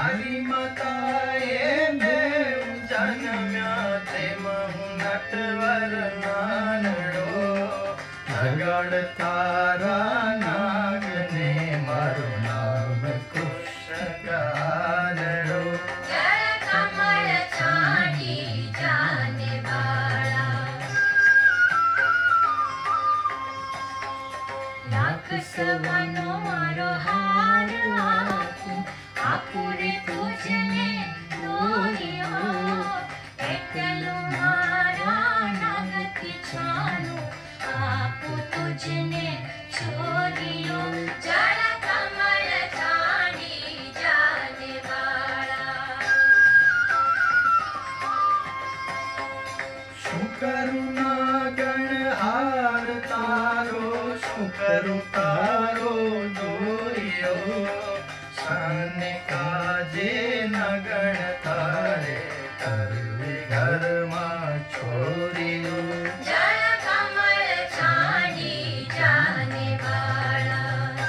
મારી માતાએ મેં જન્મ્યા તે મહુ નટવર નાનડો જગડ તારા નાગને મારું નામ કૃષ્ણ કાનડો જળ કમળ છાડી જાને બાળા લાખ સવાનો મારો હાર આપું આપું રે તુજને દોર્યો એકલું મારા નાગથી છાનું આપું તુજને છોડ્યો જળ કમળ છાડી જાને બાળા શું કરું નાગણ હાર તારો શું કરું તારો દોર્યો શાને કાજે નગણ તારે કરવી ઘરમાં છોરીઓ જળ કમળ છાડી જાને બાળા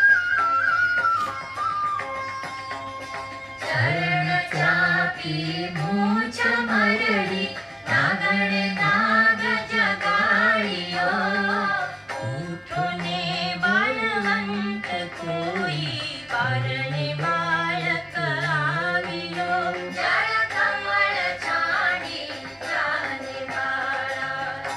ચરણ ચાપી મૂછ મરડી નાગણ નાગ જગાડ્યો ઉઠો ને બળવંત કોઈ પરણે બાળક આવ્યો જળ કમળ છાડી જાને બાળા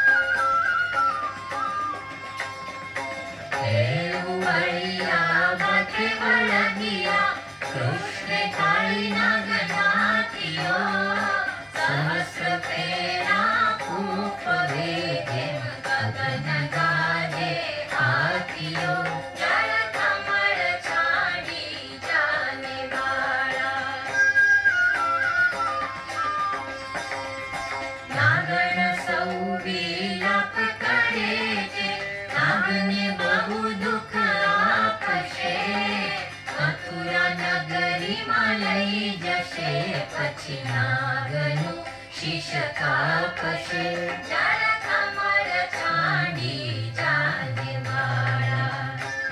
દેવ વળિયા માથે વળગિયા કૃષ્ણ કાળી નાગનાથિયો સહસ્ર ફેરા ફૂફ વેગેમ ગગન ગાજે હાથિયો જળ કમળ છાડી જાને બાળા નાગણ સૌ વિલાપ કરે છે નાગને બહુ દુઃખ આપશે મથુરા નગરીમાં લઈ જશે પછી નાગનું શીશ કાપશે જળ કમળ છાડી જાને બાળા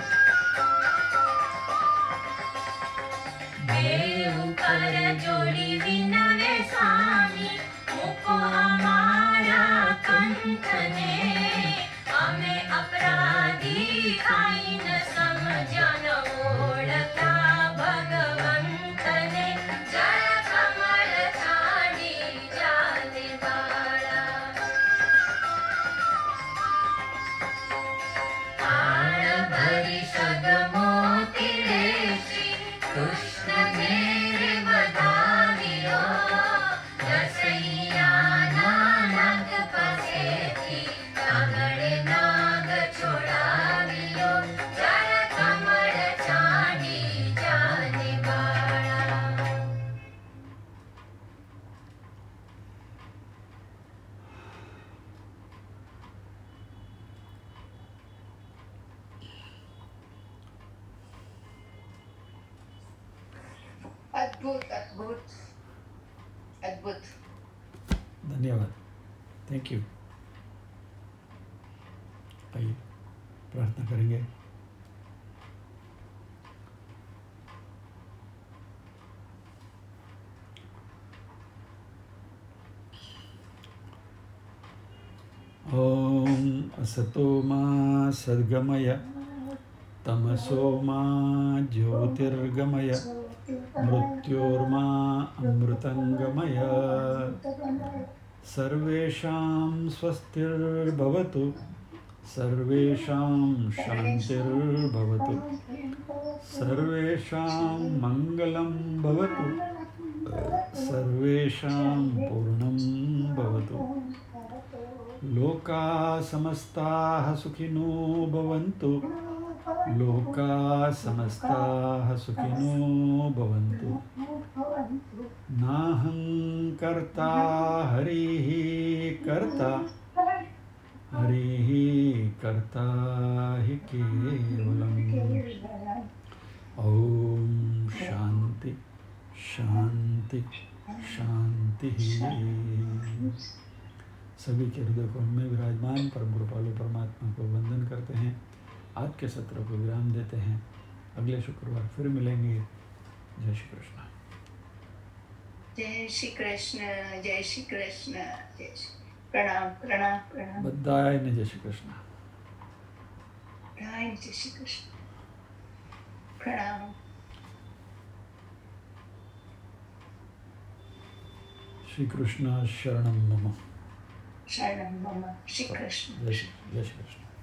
બેઉ કર જોડી વિનવે સ્વામી મૂકો અમારા કંઠને અમે અપરાધી ખાઈ ન સમજન ઓળખતા ભગવંતને જળ કમળ છાડી જાને બાળા તાળ ભરી સગમોતી રેશી કૃષ્ણ મેરે વધાવ્યો રસૈયાના નાગ પાસેથી નાગડે નાગ છોડાવ્યો જળ કમળ છાડી જાને બાળા अद्भुत अद्भुत अद्भुत धन्यवाद, थैंक यू। आइए प्रार्थना करेंगे। ओम असतो मा सद्गमय तमसो मा ज्योतिर्गमय मृत्योर्मा अमृतंगमय सर्वेषां स्वस्तिर्भवतु सर्वेषां शान्तिर्भवतु सर्वेषां मङ्गलं भवतु सर्वेषां पूर्णं भवतु लोकाः समस्ताः सुखिनो भवन्तु लोकाः समस्ताः सुखिनो भवन्तु नाहं कर्ता हरिः कर्ता हरिः कर्ता हि केवलम्। ओम शांति शांति शांति। सभी के हृदय कोण में विराजमान परम कृपालु परमात्मा को वंदन करते हैं। आज के सत्र को विराम देते हैं। अगले शुक्रवार फिर मिलेंगे। જય શ્રી કૃષ્ણ. જય શ્રી કૃષ્ણ જય શ્રી કૃષ્ણ જય શ્રી પ્રણામ પ્રણામ પ્રણામ બધાયને જય શ્રી કૃષ્ણ. બધાય જય શ્રી કૃષ્ણ પ્રણામ. શ્રી કૃષ્ણ શરણમ મમ. શરણમ મમ શ્રી કૃષ્ણ. જય શ્રી જય શ્રી કૃષ્ણ.